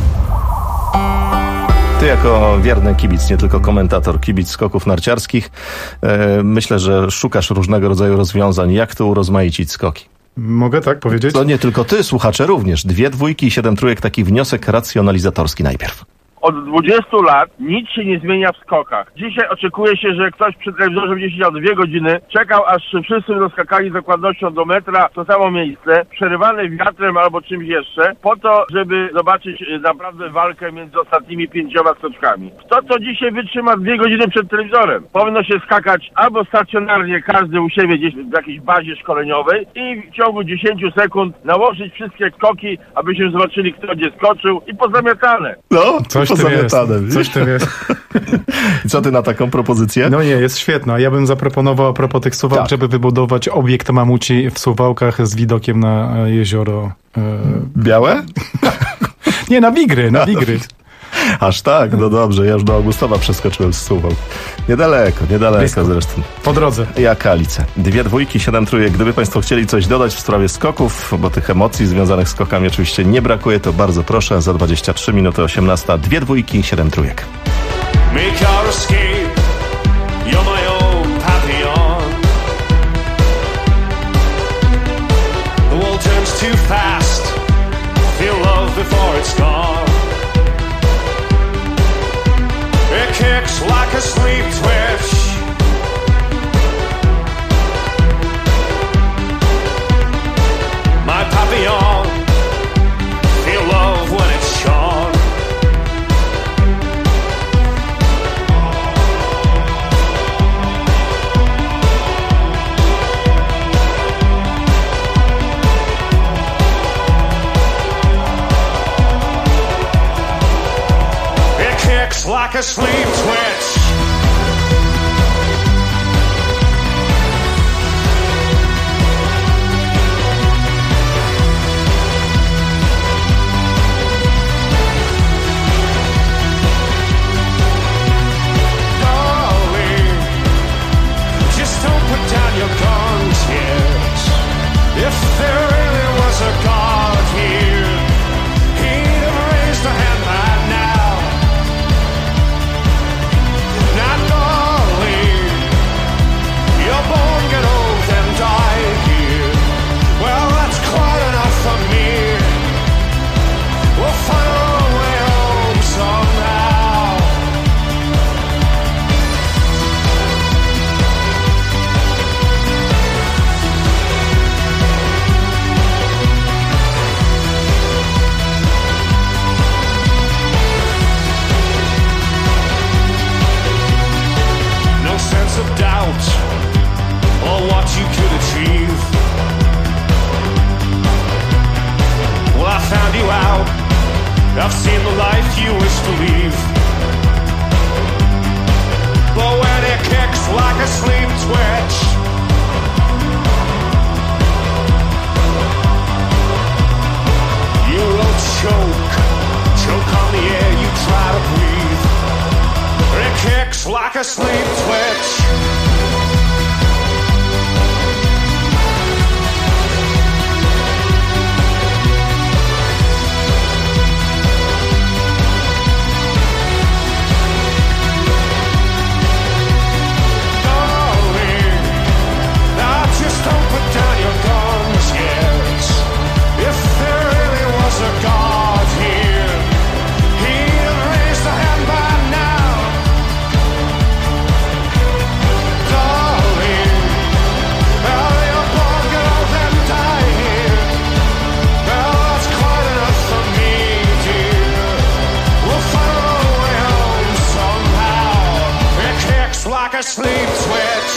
Ty jako wierny kibic, nie tylko komentator, kibic skoków narciarskich, myślę, że szukasz różnego rodzaju rozwiązań, jak tu urozmaicić skoki. Mogę tak powiedzieć? To nie tylko ty, słuchacze również. 2 dwójki i 7 trójek, taki wniosek racjonalizatorski najpierw. Od 20 lat nic się nie zmienia w skokach. Dzisiaj oczekuje się, że ktoś przy telewizorze będzie siedział 2 godziny, czekał aż wszyscy doskakali z dokładnością do metra w to samo miejsce, przerywane wiatrem albo czymś jeszcze, po to, żeby zobaczyć naprawdę walkę między ostatnimi 5 skoczkami. Kto to dzisiaj wytrzyma 2 godziny przed telewizorem? Powinno się skakać albo stacjonarnie, każdy u siebie gdzieś w jakiejś bazie szkoleniowej i w ciągu 10 sekund nałożyć wszystkie skoki, abyśmy zobaczyli, kto gdzie skoczył i pozamiatane. No, coś ty wiesz. I co ty na taką propozycję? No nie, jest świetna. Ja bym zaproponował a propos tych Suwałk, żeby wybudować obiekt mamuci w Suwałkach z widokiem na jezioro... Białe? Nie, na Wigry. Aż tak, no dobrze, ja już do Augustowa przeskoczyłem z Suwałk. Niedaleko blisko zresztą. Po drodze. Ja Kalice. 2 dwójki, 7 trójek. Gdyby państwo chcieli coś dodać w sprawie skoków, bo tych emocji związanych z skokami oczywiście nie brakuje, to bardzo proszę, za 23 minuty 18, 2 dwójki, 7 trójek. Make your escape, you're my own papillon. The world turns too fast, feel love before it's gone. It kicks like a sleep twitch. My papillon, feel love when it's shone. It kicks like a sleep twitch. Your guns yet. If there really was a God here, he'd have raised a hand by now. Now, darling, you're born, get old, and die here. Well, that's quite enough for me. We'll find our way home somehow. Sense of doubt or what you could achieve. Well, I found you out. I've seen the life you wish to leave. But when it kicks like a sleep twitch, you will choke on the air you try to breathe. It kicks like a sleep twitch. Darling, now just don't put down your guns yet. If there really was a God here, he'd have raised a hand by now. Darling, well, you're born, get old, and die here. Well, that's quite enough for me, dear. We'll find our way home somehow. It kicks like a sleep twitch.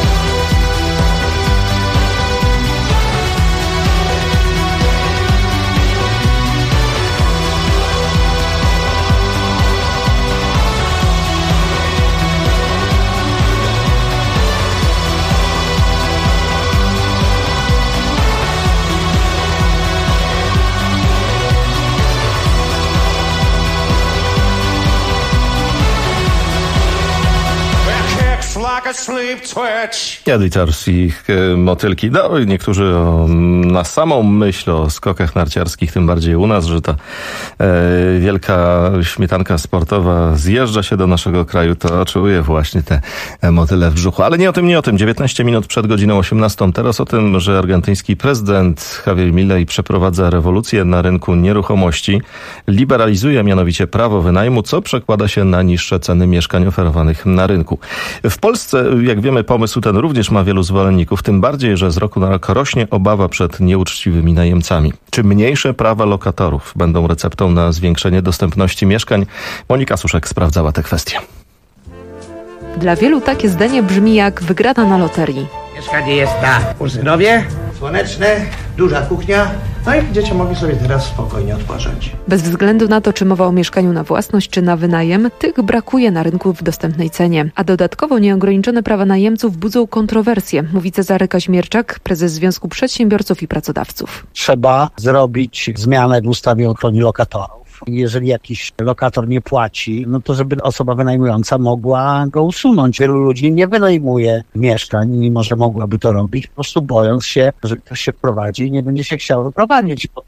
Like a sleep twitch. Editors i ich motylki. No, niektórzy na samą myśl o skokach narciarskich, tym bardziej u nas, że ta wielka śmietanka sportowa zjeżdża się do naszego kraju, to czuje właśnie te motyle w brzuchu. Ale nie o tym. 19 minut przed godziną 18. Teraz o tym, że argentyński prezydent Javier Milei przeprowadza rewolucję na rynku nieruchomości. Liberalizuje mianowicie prawo wynajmu, co przekłada się na niższe ceny mieszkań oferowanych na rynku. W Polsce, jak wiemy, pomysł ten również ma wielu zwolenników, tym bardziej, że z roku na rok rośnie obawa przed nieuczciwymi najemcami. Czy mniejsze prawa lokatorów będą receptą na zwiększenie dostępności mieszkań? Monika Suszek sprawdzała tę kwestię. Dla wielu takie zdanie brzmi jak wygrana na loterii. Mieszkanie jest na Ursynowie, słoneczne, duża kuchnia, no i będziecie mogli sobie teraz spokojnie odpocząć. Bez względu na to, czy mowa o mieszkaniu na własność, czy na wynajem, tych brakuje na rynku w dostępnej cenie. A dodatkowo nieograniczone prawa najemców budzą kontrowersje, mówi Cezary Kaźmierczak, prezes Związku Przedsiębiorców i Pracodawców. Trzeba zrobić zmianę w ustawie o ochronie lokatorów. Jeżeli jakiś lokator nie płaci, no to żeby osoba wynajmująca mogła go usunąć. Wielu ludzi nie wynajmuje mieszkań, mimo że mogłaby to robić, po prostu bojąc się, że ktoś się wprowadzi i nie będzie się chciał wyprowadzić. Potem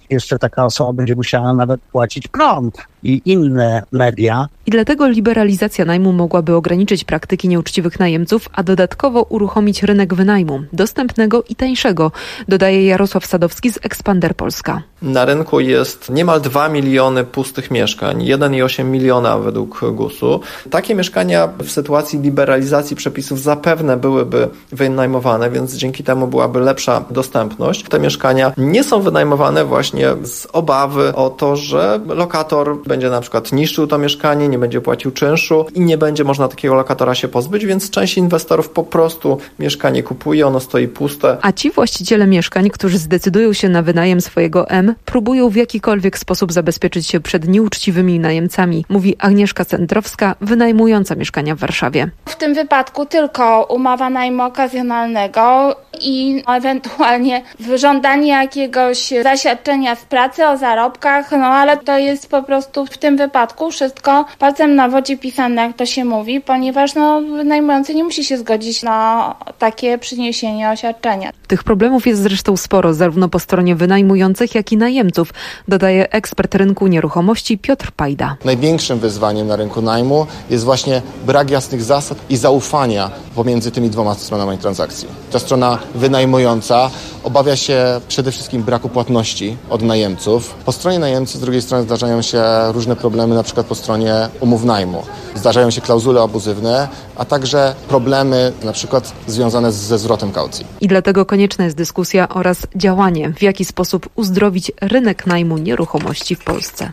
jeszcze taka osoba będzie musiała nawet płacić prąd i inne media. I dlatego liberalizacja najmu mogłaby ograniczyć praktyki nieuczciwych najemców, a dodatkowo uruchomić rynek wynajmu, dostępnego i tańszego, dodaje Jarosław Sadowski z Expander Polska. Na rynku jest niemal 2 miliony pustych mieszkań, 1,8 miliona według GUS-u. Takie mieszkania w sytuacji liberalizacji przepisów zapewne byłyby wynajmowane, więc dzięki temu byłaby lepsza dostępność. Te mieszkania nie są wynajmowane właśnie z obawy o to, że lokator będzie na przykład niszczył to mieszkanie, nie będzie płacił czynszu i nie będzie można takiego lokatora się pozbyć, więc część inwestorów po prostu mieszkanie kupuje, ono stoi puste. A ci właściciele mieszkań, którzy zdecydują się na wynajem swojego M, próbują w jakikolwiek sposób zabezpieczyć się przed nieuczciwymi najemcami, mówi Agnieszka Centrowska, wynajmująca mieszkania w Warszawie. W tym wypadku tylko umowa najmu okazjonalnego i ewentualnie wyżądanie jakiegoś zaświadczenia z pracy o zarobkach, ale to jest po prostu w tym wypadku wszystko palcem na wodzie pisane, jak to się mówi, ponieważ wynajmujący nie musi się zgodzić na takie przyniesienie oświadczenia. Tych problemów jest zresztą sporo, zarówno po stronie wynajmujących, jak i najemców, dodaje ekspert rynku nieruchomości Piotr Pajda. Największym wyzwaniem na rynku najmu jest właśnie brak jasnych zasad i zaufania pomiędzy tymi dwoma stronami transakcji. Ta strona wynajmująca obawia się przede wszystkim braku płatności od najemców. Po stronie najemcy z drugiej strony zdarzają się różne problemy, na przykład po stronie umów najmu. Zdarzają się klauzule abuzywne, a także problemy na przykład związane ze zwrotem kaucji. I dlatego konieczna jest dyskusja oraz działanie, w jaki sposób uzdrowić rynek najmu nieruchomości w Polsce.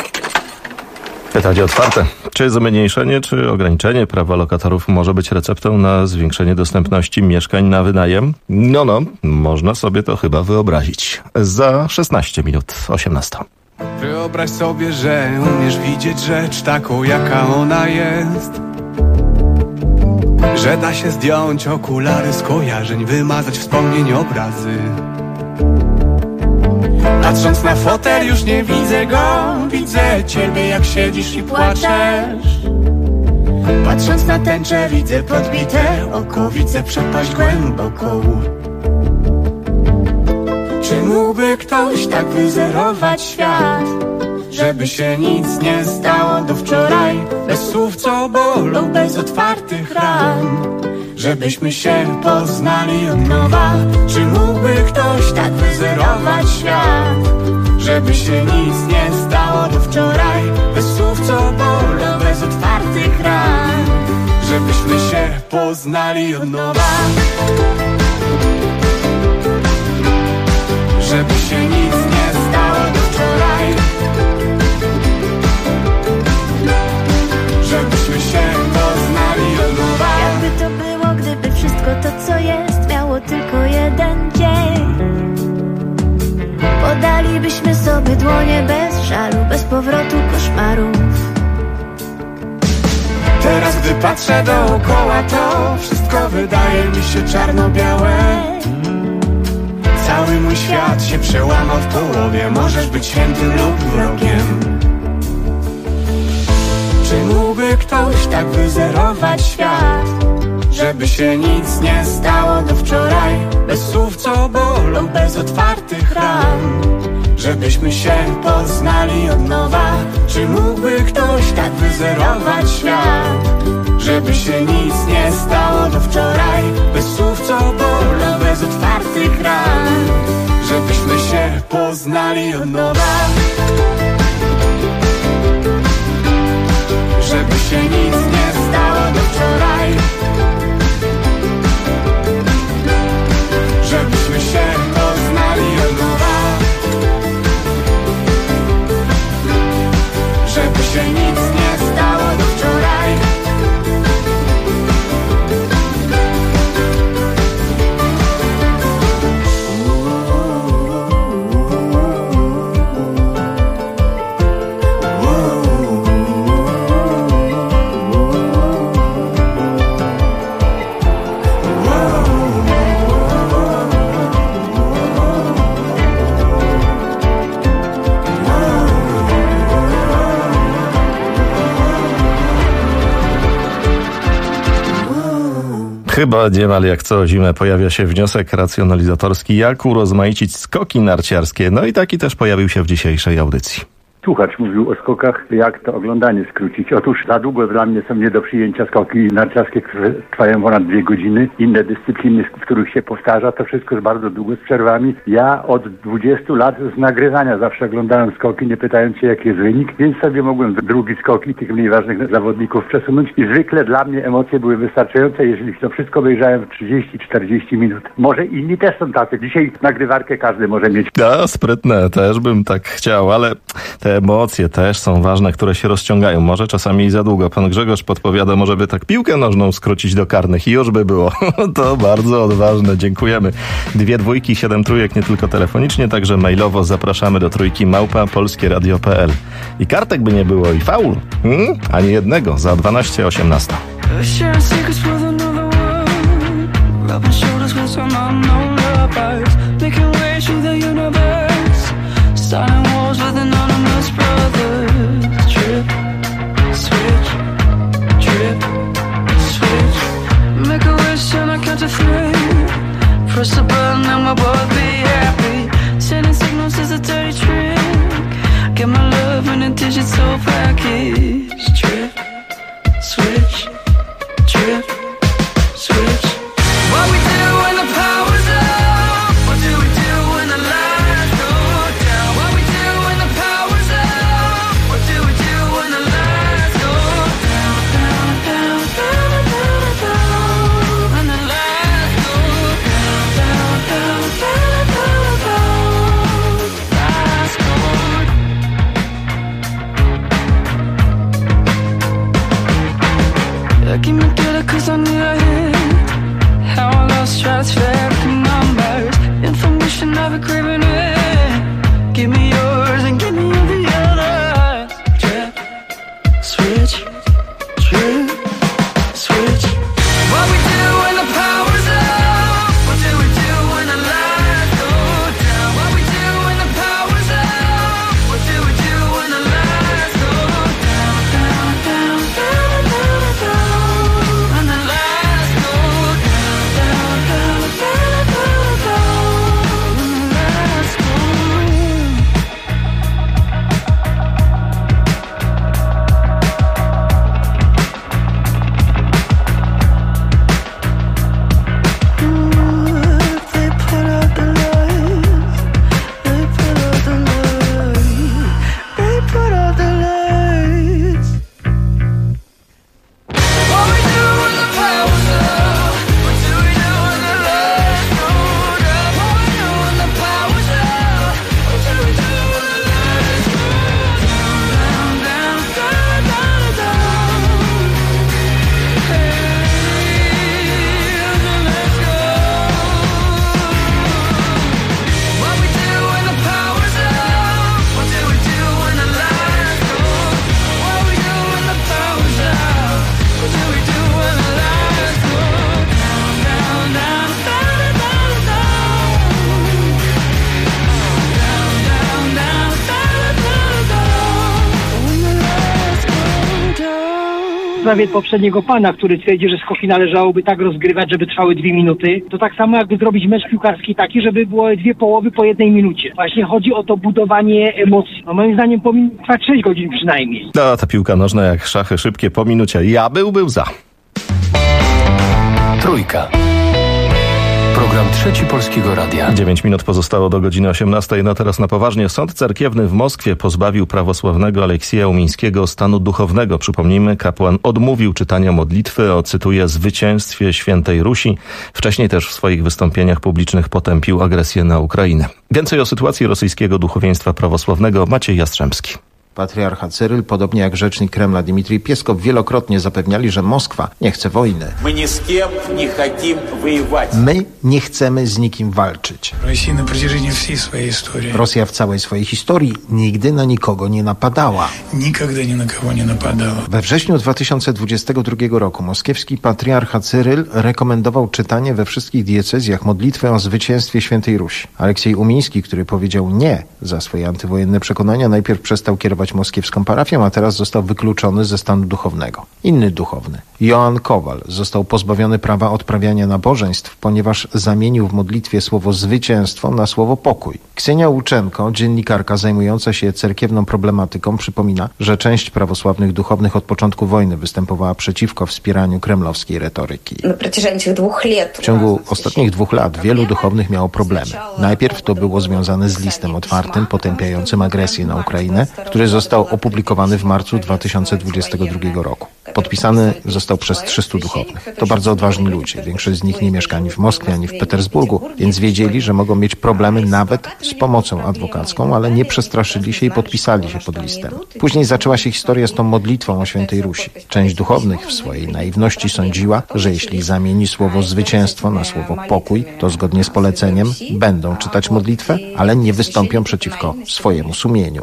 Pytanie otwarte. Czy zmniejszenie, czy ograniczenie prawa lokatorów może być receptą na zwiększenie dostępności mieszkań na wynajem? Można sobie to chyba wyobrazić. Za 16 minut 18. Wyobraź sobie, że umiesz widzieć rzecz taką, jaka ona jest. Że da się zdjąć okulary skojarzeń, wymazać wspomnień obrazy. Patrząc na fotel już nie widzę go, widzę ciebie jak siedzisz i płaczesz. Patrząc na tęczę widzę podbite oko, widzę przepaść głęboką. Czy mógłby ktoś tak wyzerować świat, żeby się nic nie stało do wczoraj? Bez słów co bolą, bez otwartych ran, żebyśmy się poznali od nowa. Czy mógłby ktoś tak wyzerować świat, żeby się nic nie stało do wczoraj? Bez słów co bolą, bez otwartych ran, żebyśmy się poznali od nowa. Żeby się nic nie stało do wczoraj, żebyśmy się poznali od nowa. Jakby to było, gdyby wszystko to, co jest, miało tylko jeden dzień. Podalibyśmy sobie dłonie bez żalu, bez powrotu koszmarów. Teraz gdy patrzę dookoła, to wszystko wydaje mi się czarno-białe. Cały mój świat się przełamał w połowie. Możesz być świętym lub wrogiem. Czy mógłby ktoś tak wyzerować świat, żeby się nic nie stało do wczoraj? Bez słów co bolą, bez otwartych ran, żebyśmy się poznali od nowa. Czy mógłby ktoś tak wyzerować świat, żeby się nic nie stało do wczoraj? Bez słów co bolą, bez otwartych ran, żebyśmy się poznali od nowa. Żeby się nic nie stało do wczoraj, żebyśmy się poznali od nowa. Żeby się nic nie stało do wczoraj. Chyba niemal jak co zimę pojawia się wniosek racjonalizatorski, jak urozmaicić skoki narciarskie. No i taki też pojawił się w dzisiejszej audycji. Słuchacz mówił o skokach, jak to oglądanie skrócić. Otóż za długo dla mnie są nie do przyjęcia skoki narciarskie, które trwają ponad 2 godziny. Inne dyscypliny, w których się powtarza, to wszystko jest bardzo długo z przerwami. Ja od 20 lat z nagrywania zawsze oglądałem skoki, nie pytając się jaki jest wynik, więc sobie mogłem drugi skoki tych mniej ważnych zawodników przesunąć i zwykle dla mnie emocje były wystarczające, jeżeli to wszystko obejrzałem w 30-40 minut. Może inni też są tacy. Dzisiaj nagrywarkę każdy może mieć. No, sprytne, też bym tak chciał, ale te emocje też są ważne, które się rozciągają. Może czasami i za długo. Pan Grzegorz podpowiada, może by tak piłkę nożną skrócić do karnych i już by było. To bardzo odważne. Dziękujemy. 2 dwójki, 7 trójek, nie tylko telefonicznie, także mailowo zapraszamy do trójki @polskieradio.pl. I kartek by nie było i faul. Ani jednego za 12:18. Starting wars with anonymous brothers. Trip, switch, trip, switch. Make a wish and I count to 3. Press the button and my boy be happy. Sending signals is a dirty trick. Get my love in a digital package. Trip, switch, trip, switch. What we do when the power's up? What do we do when the lights go down? What we do when the power's up? What do we do when the lights go down, down, down, down, down, down? When the lights go down, down, down, down, down, down. Lights go down. Give me good 'cause I need a hit. How I lost stratospheric numbers. Information never craving it. Give me yours and give me the others. Trip, switch, trip, switch. What we do when the power's up? What do we do when the lights go down? What we do when the power's up? What do we do when the lights go down, down, down, down, down, down? When the lights go down, down, down, down, down, down. When the lights go they put out the lights. They put out the lights. They put out the lights. What we do when the power's up? What do we do when the lights go down? What we do when the power's up? What do we do when the lights go down, down, down, down, down, down? Hey, and then let's go. What we do when the power's up? What do we do when the lights go? What we do when the power's up? What do we do when the lights go down, down, down, down, down, down? Down, down, down, down, down, down. When the lights go down. W sprawie poprzedniego pana, który twierdzi, że skoki należałoby tak rozgrywać, żeby trwały 2 minuty, to tak samo jakby zrobić mecz piłkarski taki, żeby było 2 połowy po 1 minucie. Właśnie chodzi o to budowanie emocji. No moim zdaniem powinno trwać 6 godzin przynajmniej. No, ta piłka nożna jak szachy szybkie po minucie. Ja byłbym za. Trójka. Program Trzeci Polskiego Radia. 9 minut pozostało do godziny 18. No teraz na poważnie. Sąd cerkiewny w Moskwie pozbawił prawosławnego Aleksieja Umińskiego stanu duchownego. Przypomnijmy, kapłan odmówił czytania modlitwy o, cytuję, zwycięstwie Świętej Rusi. Wcześniej też w swoich wystąpieniach publicznych potępił agresję na Ukrainę. Więcej o sytuacji rosyjskiego duchowieństwa prawosławnego Maciej Jastrzębski. Patriarcha Cyryl, podobnie jak rzecznik Kremla Dmitrij Pieskow, wielokrotnie zapewniali, że Moskwa nie chce wojny. My nie chcemy z nikim walczyć. Rosja w całej swojej historii nigdy na nikogo nie napadała. We wrześniu 2022 roku moskiewski patriarcha Cyryl rekomendował czytanie we wszystkich diecezjach modlitwę o zwycięstwie Świętej Rusi. Aleksiej Umiński, który powiedział nie za swoje antywojenne przekonania, najpierw przestał kierować kierować moskiewską parafią, a teraz został wykluczony ze stanu duchownego. Inny duchowny, Joan Kowal, został pozbawiony prawa odprawiania nabożeństw, ponieważ zamienił w modlitwie słowo zwycięstwo na słowo pokój. Ksenia Łuczenko, dziennikarka zajmująca się cerkiewną problematyką, przypomina, że część prawosławnych duchownych od początku wojny występowała przeciwko wspieraniu kremlowskiej retoryki. W ciągu ostatnich 2 lat wielu duchownych miało problemy. Najpierw to było związane z listem otwartym potępiającym agresję na Ukrainę, który został opublikowany w marcu 2022 roku. Podpisany został przez 300 duchownych. To bardzo odważni ludzie. Większość z nich nie mieszka ani w Moskwie, ani w Petersburgu, więc wiedzieli, że mogą mieć problemy nawet z pomocą adwokacką, ale nie przestraszyli się i podpisali się pod listem. Później zaczęła się historia z tą modlitwą o Świętej Rusi. Część duchownych w swojej naiwności sądziła, że jeśli zamieni słowo zwycięstwo na słowo pokój, to zgodnie z poleceniem będą czytać modlitwę, ale nie wystąpią przeciwko swojemu sumieniu.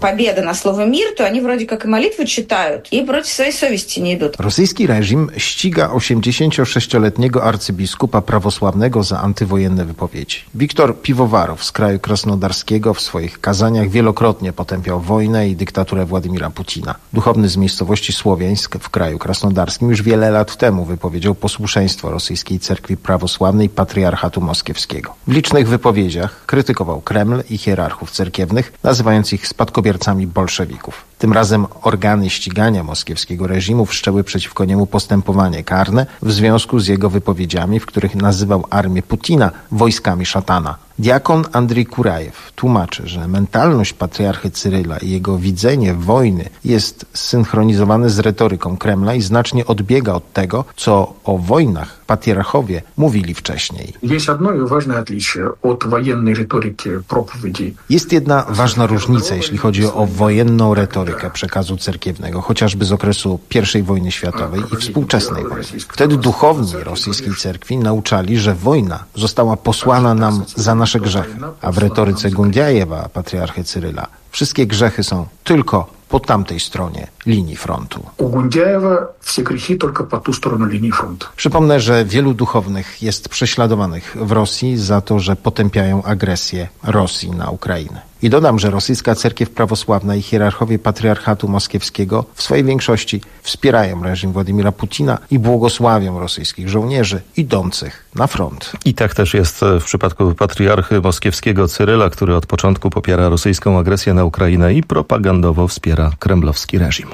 Rosyjski reżim ściga 86-letniego arcybiskupa prawosławnego za antywojenne wypowiedzi. Wiktor Piwowarow z kraju krasnodarskiego w swoich kazaniach wielokrotnie potępiał wojnę i dyktaturę Władimira Putina. Duchowny z miejscowości Słowiańsk w kraju krasnodarskim już wiele lat temu wypowiedział posłuszeństwo rosyjskiej cerkwi prawosławnej Patriarchatu Moskiewskiego. W licznych wypowiedziach krytykował Kreml i hierarchów cerkiewnych, nazywając ich spadkobiercami bolszewików. Tym razem organy ścigania moskiewskiego reżimu wszczęły przeciwko niemu postępowanie karne w związku z jego wypowiedziami, w których nazywał armię Putina wojskami szatana. Diakon Andrzej Kurajew tłumaczy, że mentalność patriarchy Cyryla i jego widzenie wojny jest zsynchronizowane z retoryką Kremla i znacznie odbiega od tego, co o wojnach patriarchowie mówili wcześniej. Jest jedna ważna różnica, jeśli chodzi o wojenną retorykę przekazu cerkiewnego, chociażby z okresu I wojny światowej i współczesnej wojny. Wtedy duchowni rosyjskiej cerkwi nauczali, że wojna została posłana nam za nasze grzechy, a w retoryce Gundiajewa, patriarchy Cyryla, wszystkie grzechy są tylko po tamtej stronie linii frontu. U Gundiajewa wszystkie grzechy tylko po tu stronę linii frontu. Przypomnę, że wielu duchownych jest prześladowanych w Rosji za to, że potępiają agresję Rosji na Ukrainę. I dodam, że rosyjska cerkiew prawosławna i hierarchowie Patriarchatu Moskiewskiego w swojej większości wspierają reżim Władimira Putina i błogosławią rosyjskich żołnierzy idących na front. I tak też jest w przypadku patriarchy moskiewskiego Cyryla, który od początku popiera rosyjską agresję na Ukrainę i propagandowo wspiera kremlowski reżim.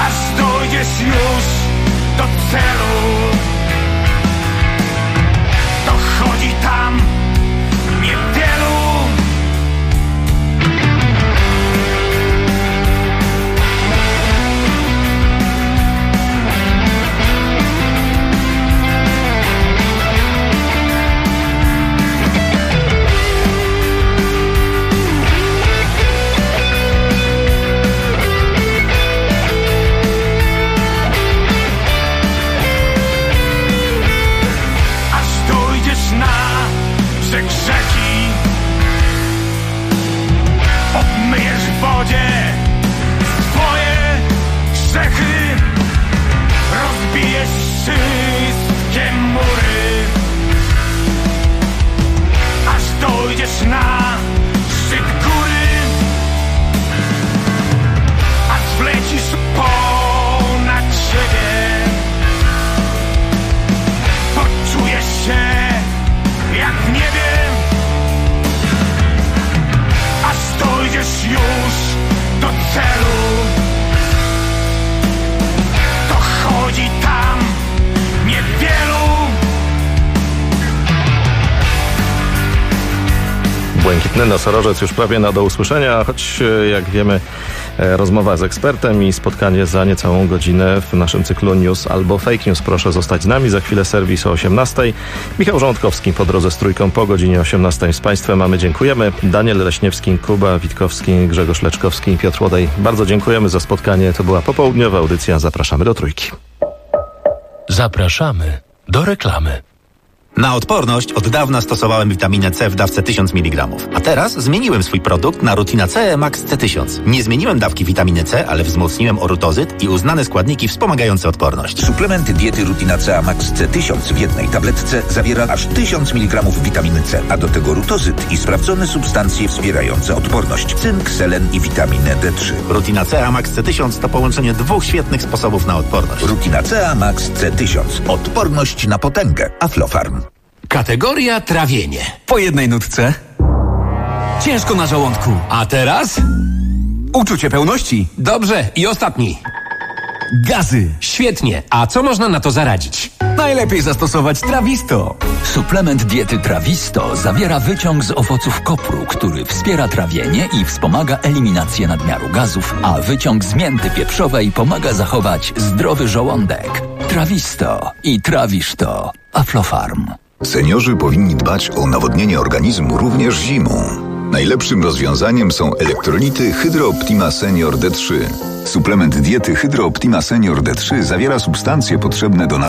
aż dojdziesz już do celu. Dochodzi tam niewielu. Rzeki obmyjesz w wodzie swoje grzechy, rozbijesz wszystkie mury, aż dojdziesz na szczyt góry, aż wlecisz ponad siebie, poczujesz się jak w niebie, aż dojdziesz już do celu. Dochodzi tam niewielu. Błękitny nosorożec już prawie do usłyszenia, choć jak wiemy rozmowa z ekspertem i spotkanie za niecałą godzinę w naszym cyklu News albo Fake News. Proszę zostać z nami, za chwilę serwis o 18:00. Michał Rządkowski po drodze z Trójką po godzinie 18:00 z Państwem. My dziękujemy. Daniel Leśniewski, Kuba Witkowski, Grzegorz Leczkowski, Piotr Łodej. Bardzo dziękujemy za spotkanie. To była popołudniowa audycja. Zapraszamy do Trójki. Zapraszamy do reklamy. Na odporność od dawna stosowałem witaminę C w dawce 1000 mg. A teraz zmieniłem swój produkt na Rutina C Max C1000. Nie zmieniłem dawki witaminy C, ale wzmocniłem orutozyt i uznane składniki wspomagające odporność. Suplement diety Rutina C Max C1000 w jednej tabletce zawiera aż 1000 mg witaminy C, a do tego rutozyt i sprawdzone substancje wspierające odporność: cynk, selen i witaminę D3. Rutina C Max C1000 to połączenie dwóch świetnych sposobów na odporność. Rutina C Max C1000. Odporność na potęgę. Aflofarm. Kategoria trawienie. Po jednej nutce. Ciężko na żołądku. A teraz? Uczucie pełności. Dobrze. I ostatni. Gazy. Świetnie. A co można na to zaradzić? Najlepiej zastosować Trawisto. Suplement diety Trawisto zawiera wyciąg z owoców kopru, który wspiera trawienie i wspomaga eliminację nadmiaru gazów, a wyciąg z mięty pieprzowej pomaga zachować zdrowy żołądek. Trawisto i trawisz to. Aflofarm. Seniorzy powinni dbać o nawodnienie organizmu również zimą. Najlepszym rozwiązaniem są elektrolity Hydro Optima Senior D3. Suplement diety Hydro Optima Senior D3 zawiera substancje potrzebne do